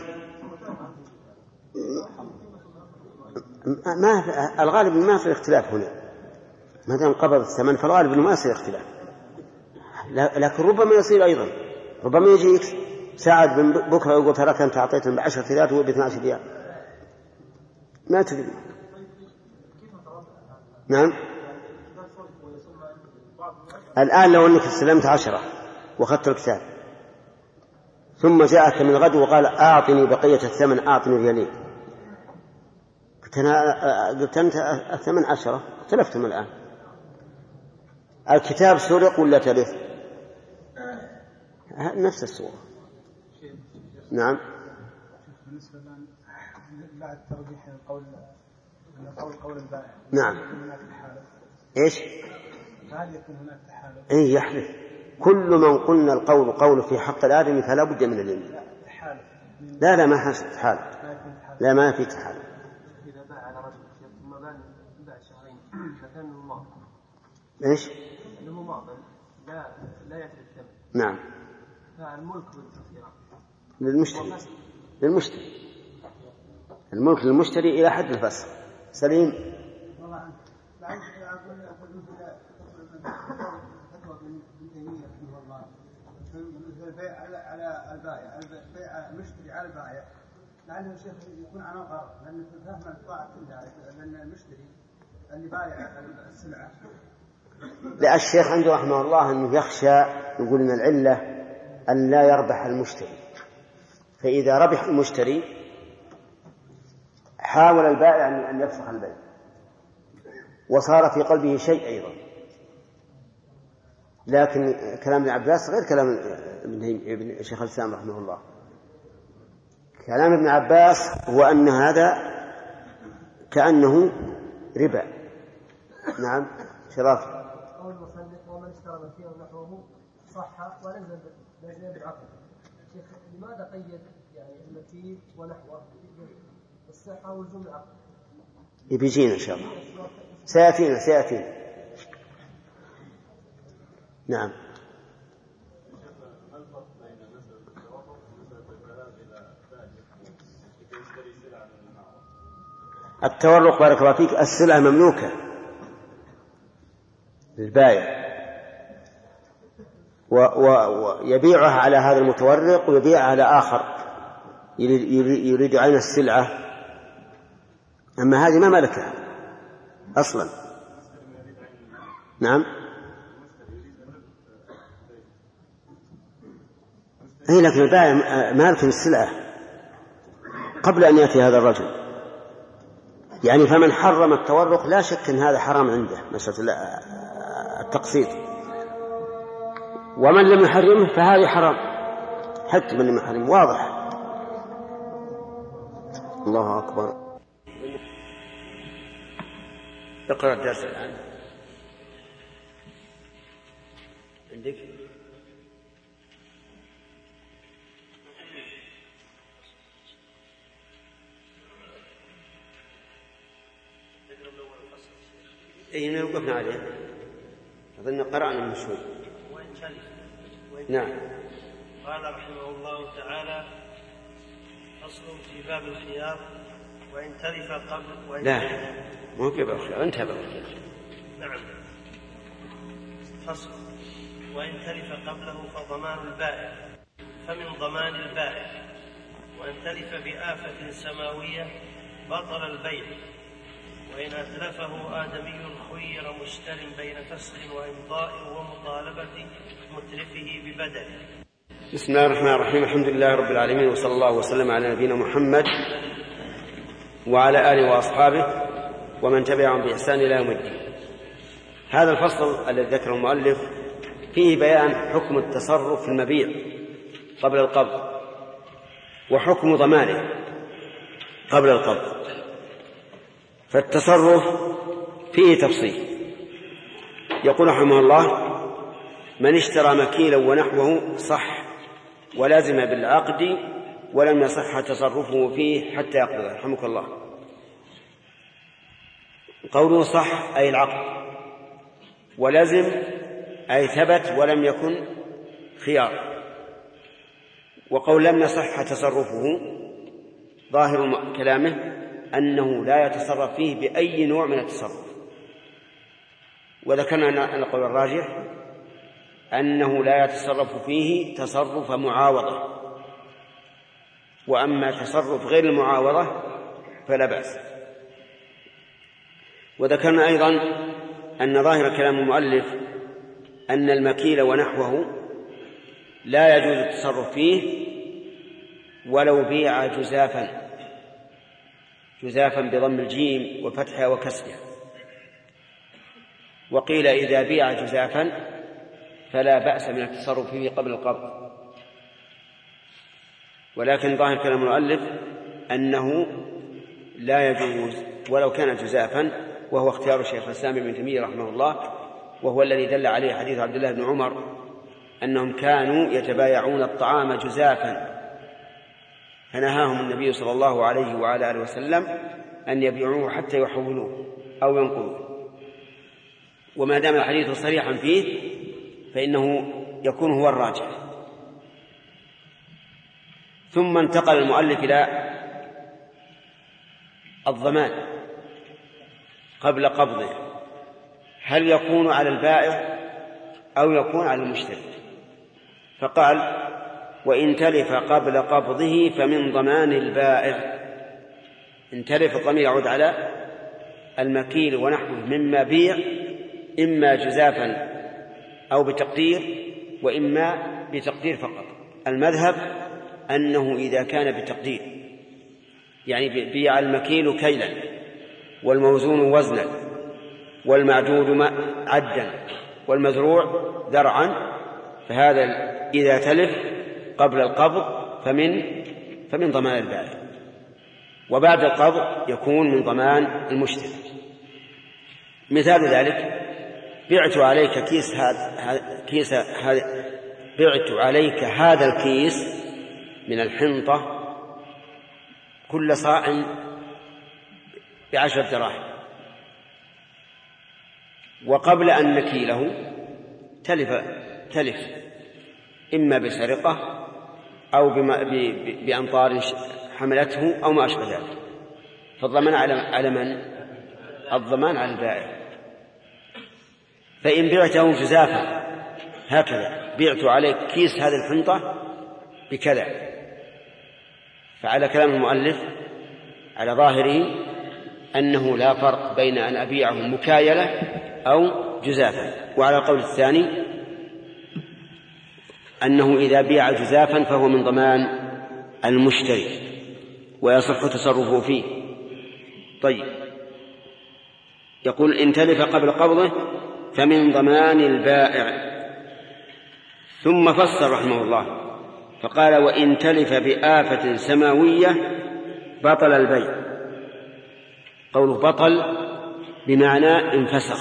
ما الغالب ما في اختلاف هنا، ما دام قبض الثمن فالغالب انه ما يصير اختلاف، لكن ربما يصير ايضا، ربما يجيك سعد بن بكره يقول تراك انت اعطيتهم ب10 ريال وهو ب12 ريال، ما تدري. نعم. الان لو انك استلمت 10 واخذت الكتاب ثم جاءك من غد وقال اعطني بقيه الثمن، اعطني ريالين، قلت أنت الثمن 10، اختلفتم الآن. الكتاب سرق ولا تلف؟ نفس الصورة. نعم. بالنسبة بعد ترجيح القول قول البائع. نعم. إيش؟ هل يكون هناك تحالف؟ إيه يحلف. كل من قلنا القول قول في حق الآدمي فلا بد من اليمين. لا ما حصل تحالف. لا ما في تحالف. إيش؟ إنه ماضي لا يأتي الثمن. نعم. فالملك للمشتري الملك للمشتري إلى حد الفسخ. سليم. والله بعد أقول فتوى ابن تيمية رحمه الله في البيع على البائع، البيع المشتري على البائع، لعله الشيخ يكون عن غرض، لأن فهم الطاعة كلها، لأن المشتري اللي بايع السلعة. لا، الشيخ عنده رحمه الله أنه يخشى، يقول إن العلة أن لا يربح المشتري، فإذا ربح المشتري حاول البائع أن يفسخ البيع وصار في قلبه شيء أيضا. لكن كلام ابن عباس غير كلام ابن الشيخ الإسلام رحمه الله. كلام ابن عباس هو أن هذا كأنه ربا. نعم. شرافي. قول المصنف ومن اشترى مكيا ونحوه صح ونزل بالعقد. شيخ لماذا قيد يعني المكي ونحوه الصحة ولزوم العقد؟ بيجينا إن شاء الله، سيأتينا. نعم. التورق بارك الله فيك، السلعة مملوكة للبائع ويبيعها على هذا المتورق ويبيعها على آخر يريد عين السلعة، أما هذه ما ملكها أصلا. نعم. أي لكن البائع مالك السلعة قبل أن يأتي هذا الرجل، يعني فمن حرم التورق لا شك أن هذا حرام عنده، مسألة التقسيط. ومن لم يحرمه فهذا حرام، حتى من لم يحرمه واضح. الله أكبر. اقرأ الدرس الآن عندك. أين وقفنا عليه؟ أظن قرأنا من شوي. نعم. قال رحمه الله تعالى: فصل في باب الخيار وإن تلف قبل لا مو باب الخيار، انتهى باب الخيار. نعم. فصل: وإن تلف قبله فضمان البائع، فمن ضمان البائع. وإن تلف بآفة سماوية بطل البيع. وإن أتلفه آدمي خير مشتر بين فسخ وإمضاء ومطالبة متلفه ببدله. بسم الله الرحمن الرحيم. الحمد لله رب العالمين، وصلى الله وسلم على نبينا محمد وعلى آله وأصحابه ومن تبعهم بإحسان إلى يوم الدين. هذا الفصل الذي ذكره المؤلف فيه بيان حكم التصرف في المبيع قبل القبض وحكم ضمانه قبل القبض. فالتصرف فيه تفصيل. يقول رحمه الله: من اشترى مكيلا ونحوه صح ولازم بالعقد ولم يصح تصرفه فيه حتى يقبضه. رحمك الله. قوله صح أي العقد، ولازم أي ثبت ولم يكن خيار. وقول لم يصح تصرفه ظاهر كلامه أنه لا يتصرف فيه بأي نوع من التصرف. وذكرنا أن القول الراجح أنه لا يتصرف فيه تصرف معاوضة، وأما تصرف غير المعاوضة فلا بأس. وذكرنا أيضا أن ظاهر كلام المؤلف أن المكيل ونحوه لا يجوز التصرف فيه ولو بيع جزافا بضم الجيم وفتحها وكسرها. وقيل إذا بيع جزافا فلا بأس من التصرف فيه قبل القبض. ولكن ظاهر كلام المؤلف أنه لا يجوز ولو كان جزافا، وهو اختيار الشيخ الإسلام ابن تيمية رحمه الله، وهو الذي دل عليه حديث عبد الله بن عمر أنهم كانوا يتبايعون الطعام جزافا، فنهاهم النبي صلى الله عليه وعلى آله وسلم أن يبيعوه حتى يحولوه أو ينقلوه. وما دام الحديث صريحا فيه فإنه يكون هو الراجح. ثم انتقل المؤلف إلى الضمان قبل قبضه، هل يكون على البائع أو يكون على المشتري؟ فقال: وإن تلف قبل قبضه فمن ضمان البائع. إن تلف الضمير يعود على المكيل ونحوه مما بيع، إما جزافا أو بتقدير وإما بتقدير فقط. المذهب أنه إذا كان بتقدير، يعني بيع المكيل كيلا والموزون وزنا والمعدود عدا والمزروع ذرعا، فهذا إذا تلف قبل القبض فمن ضمان البائع، وبعد القبض يكون من ضمان المشتري. مثال ذلك: بعت عليك هذا الكيس من الحنطة كل صاع ب10 دراهم، وقبل أن نكيله تلف إما بسرقة أو بأمطار حملته أو ما أشبه ذلك، فالضمان على من؟ الضمان على البائع. فإن بعته جزافا هكذا: بعت عليك كيس هذه الحنطة بكذا، فعلى كلام المؤلف على ظاهره أنه لا فرق بين أن أبيعه مكايلة أو جزافا. وعلى القول الثاني أنه إذا بيع جزافا فهو من ضمان المشتري ويصح تصرفه فيه. طيب، يقول: إن تلف قبل قبضه فمن ضمان البائع. ثم فسر رحمه الله فقال: وإن تلف بآفة سماوية بطل البيع. قوله بطل بمعنى انفسخ،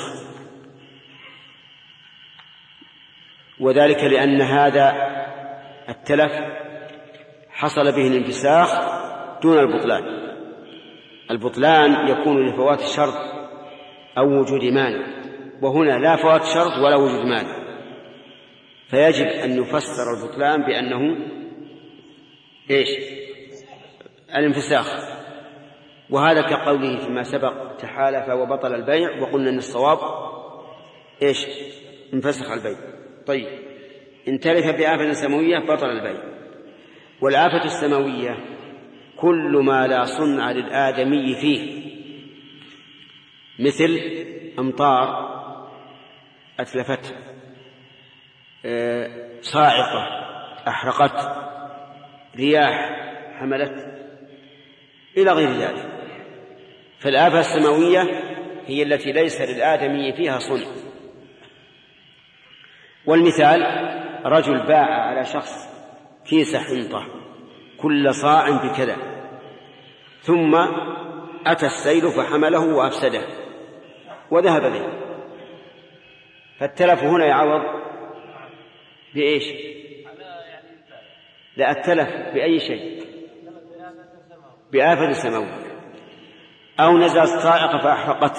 وذلك لأن هذا التلف حصل به الانفساخ دون البطلان. البطلان يكون لفوات الشرط أو وجود مانع، وهنا لا فوات شرط ولا وجود مانع، فيجب أن يفسر البطلان بأنه إيش؟ الانفساخ. وهذا كقوله فيما سبق تحالف وبطل البيع، وقلنا أن الصواب إيش؟ انفسخ البيع. طيب، إن تلف بآفة سماوية بطل البيع. والآفة السماوية كل ما لا صنع للآدمي فيه، مثل أمطار أتلفت، صاعقة أحرقت، رياح حملت، إلى غير ذلك. فالآفة السماوية هي التي ليس للآدمي فيها صنع. والمثال رجل باع على شخص كيس حنطة كل صاع بكذا، ثم أتى السيل فحمله وأفسده وذهب به، فالتلف هنا يعوض بإيش؟ لا، التلف بأي شيء؟ بآفة سماوية، أو نزلت صاعقة فأحرقت،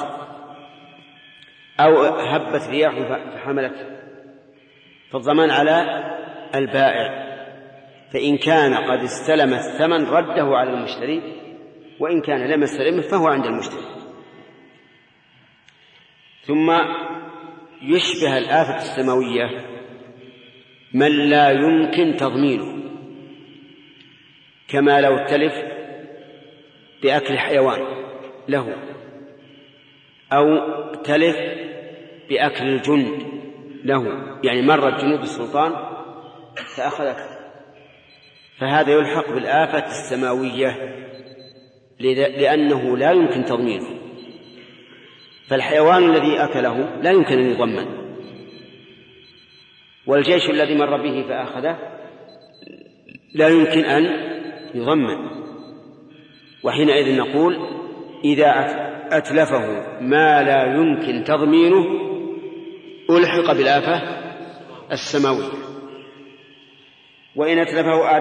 أو هبت رياح فحملت، فالضمان على البائع. فإن كان قد استلم الثمن رده على المشتري، وإن كان لم يستلمه فهو عند المشتري. ثم يشبه الآفة السماوية من لا يمكن تضمينه، كما لو تلف بأكل حيوان له، أو تلف بأكل الجند له، يعني مرت جنود السلطان فأخذت، فهذا يلحق بالآفة السماوية لأنه لا يمكن تضمينه. فالحيوان الذي أكله لا يمكن أن يضمن، والجيش الذي مر به فأخذه لا يمكن أن يضمن. وحينئذ نقول إذا أتلفه ما لا يمكن تضمينه ألحق بالآفة السماوية. وإن أتلفه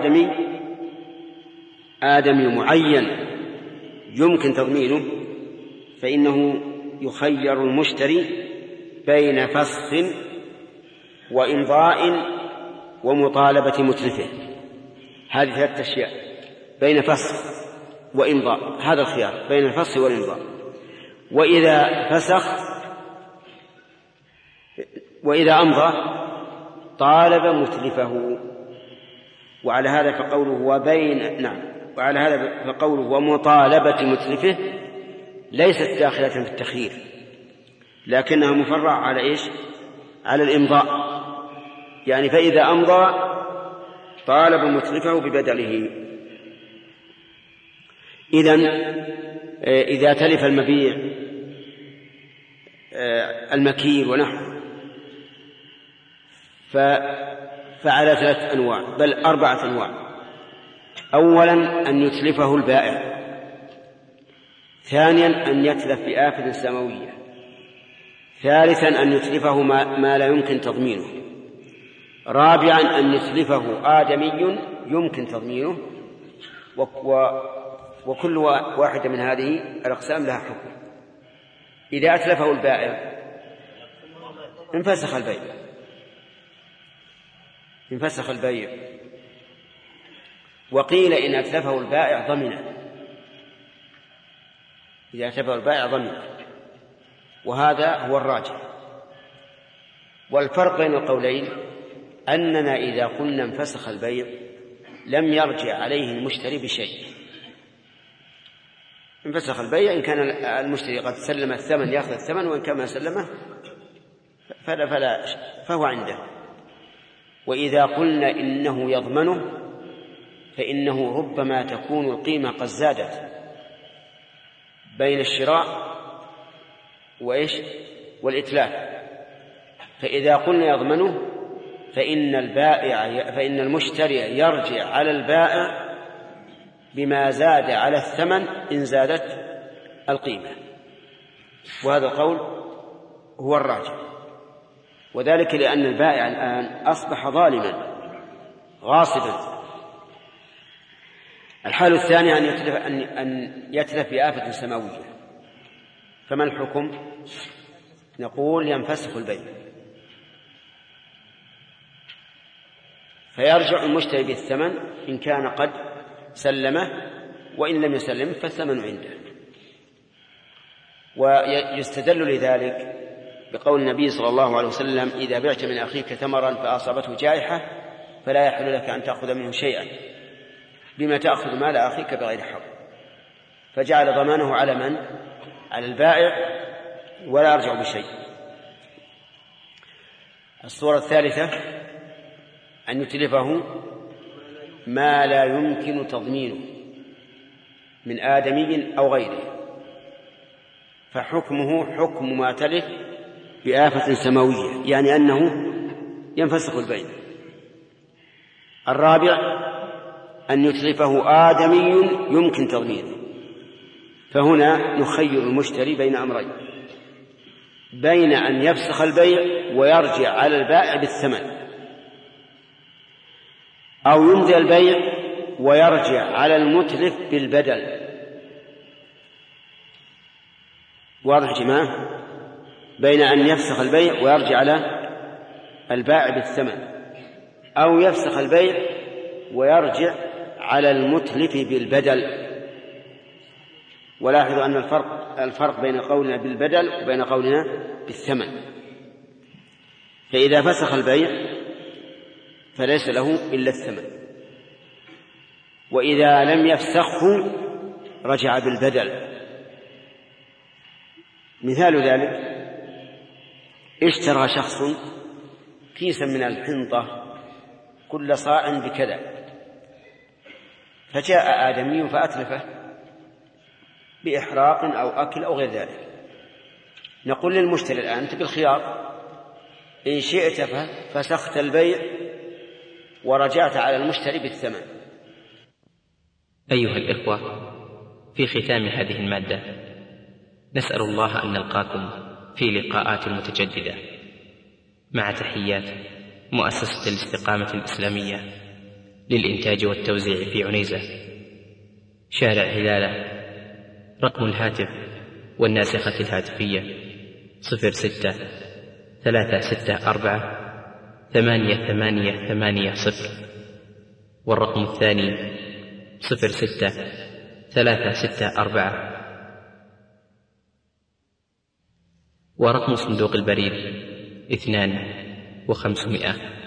آدمي معين يمكن تضمينه، فإنه يخير المشتري بين فسخ وإمضاء ومطالبة متلفه. هذه 3 أشياء: بين فسخ وإمضاء، هذا الخيار بين الفسخ والإمضاء. وإذا أمضى طالب متلفه. وعلى هذا فقوله ومطالبة متلفه ليست داخلة في التخيير، لكنها مفرعة على إيش؟ على الإمضاء. يعني فإذا أمضى طالب متلفه ببدله. إذا تلف المبيع المكيل ونحوه فعلى 3 أنواع، بل 4 أنواع. أولا أن يتلفه البائع، ثانيا أن يتلف بآفة سماوية، ثالثا أن يتلفه ما لا يمكن تضمينه، رابعا أن يتلفه آدمي يمكن تضمينه. وكل واحدة من هذه الأقسام لها حكم. إذا أتلفه البائع انفسخ البيع. وقيل إن أتلفه البائع ضمنه، إذا أتلفه البائع ضمنه، وهذا هو الراجح. والفرق بين القولين أننا إذا قلنا انفسخ البيع لم يرجع عليه المشتري بشيء. انفسخ البيع إن كان المشتري قد سلم الثمن يأخذ الثمن، وإن كان ما سلمه فهو عنده. وإذا قلنا إنه يضمنه فإنه ربما تكون القيمة قد زادت بين الشراء والإتلاف. فإذا قلنا يضمنه فإن المشتري يرجع على البائع بما زاد على الثمن إن زادت القيمة. وهذا القول هو الراجح، وذلك لأن البائع الآن أصبح ظالما غاصبا. الحال الثاني أن يتلف بآفة سماوية، فما الحكم؟ نقول ينفسخ البيع، فيرجع المشتري بالثمن إن كان قد سلمه، وإن لم يسلم فالثمن عنده. ويستدل لذلك بقول النبي صلى الله عليه وسلم: إذا بعت من أخيك ثمرا فأصابته جائحة فلا يحل لك أن تأخذ منه شيئا، بما تأخذ مال أخيك بغير حق. فجعل ضمانه على من؟ على البائع، ولا يرجع بشيء. الصورة الثالثة أن يتلفه ما لا يمكن تضمينه من آدمي أو غيره، فحكمه حكم ما تلف بآفة سماوية، يعني أنه ينفسخ البيع. الرابع أن يتلفه آدمي يمكن تضمينه، فهنا نخير المشتري بين أمرين: بين أن يفسخ البيع ويرجع على البائع بالثمن، أو يمضي البيع ويرجع على المتلف بالبدل. واضح جماعة؟ بين أن يفسخ البيع ويرجع على البائع بالثمن، أو يفسخ البيع ويرجع على المتلف بالبدل. ولاحظوا أن الفرق بين قولنا بالبدل وبين قولنا بالثمن. فإذا فسخ البيع فليس له إلا الثمن، وإذا لم يفسخه رجع بالبدل. مثال ذلك: اشترى شخص كيسا من الحنطة كل صاع بكذا، فجاء آدمي فأتلفه بإحراق أو أكل أو غير ذلك. نقول للمشتري الآن: أنت بالخيار، إن شئت فسخت البيع ورجعت على المشتري بالثمن. أيها الإخوة، في ختام هذه المادة نسأل الله أن نلقاكم في لقاءات متجددة، مع تحيات مؤسسة الاستقامة الإسلامية للإنتاج والتوزيع في عنيزة، شارع هلالة. رقم الهاتف والناسخة الهاتفية 06-364-8880، والرقم الثاني 06-364. ورقم صندوق البريد 2500.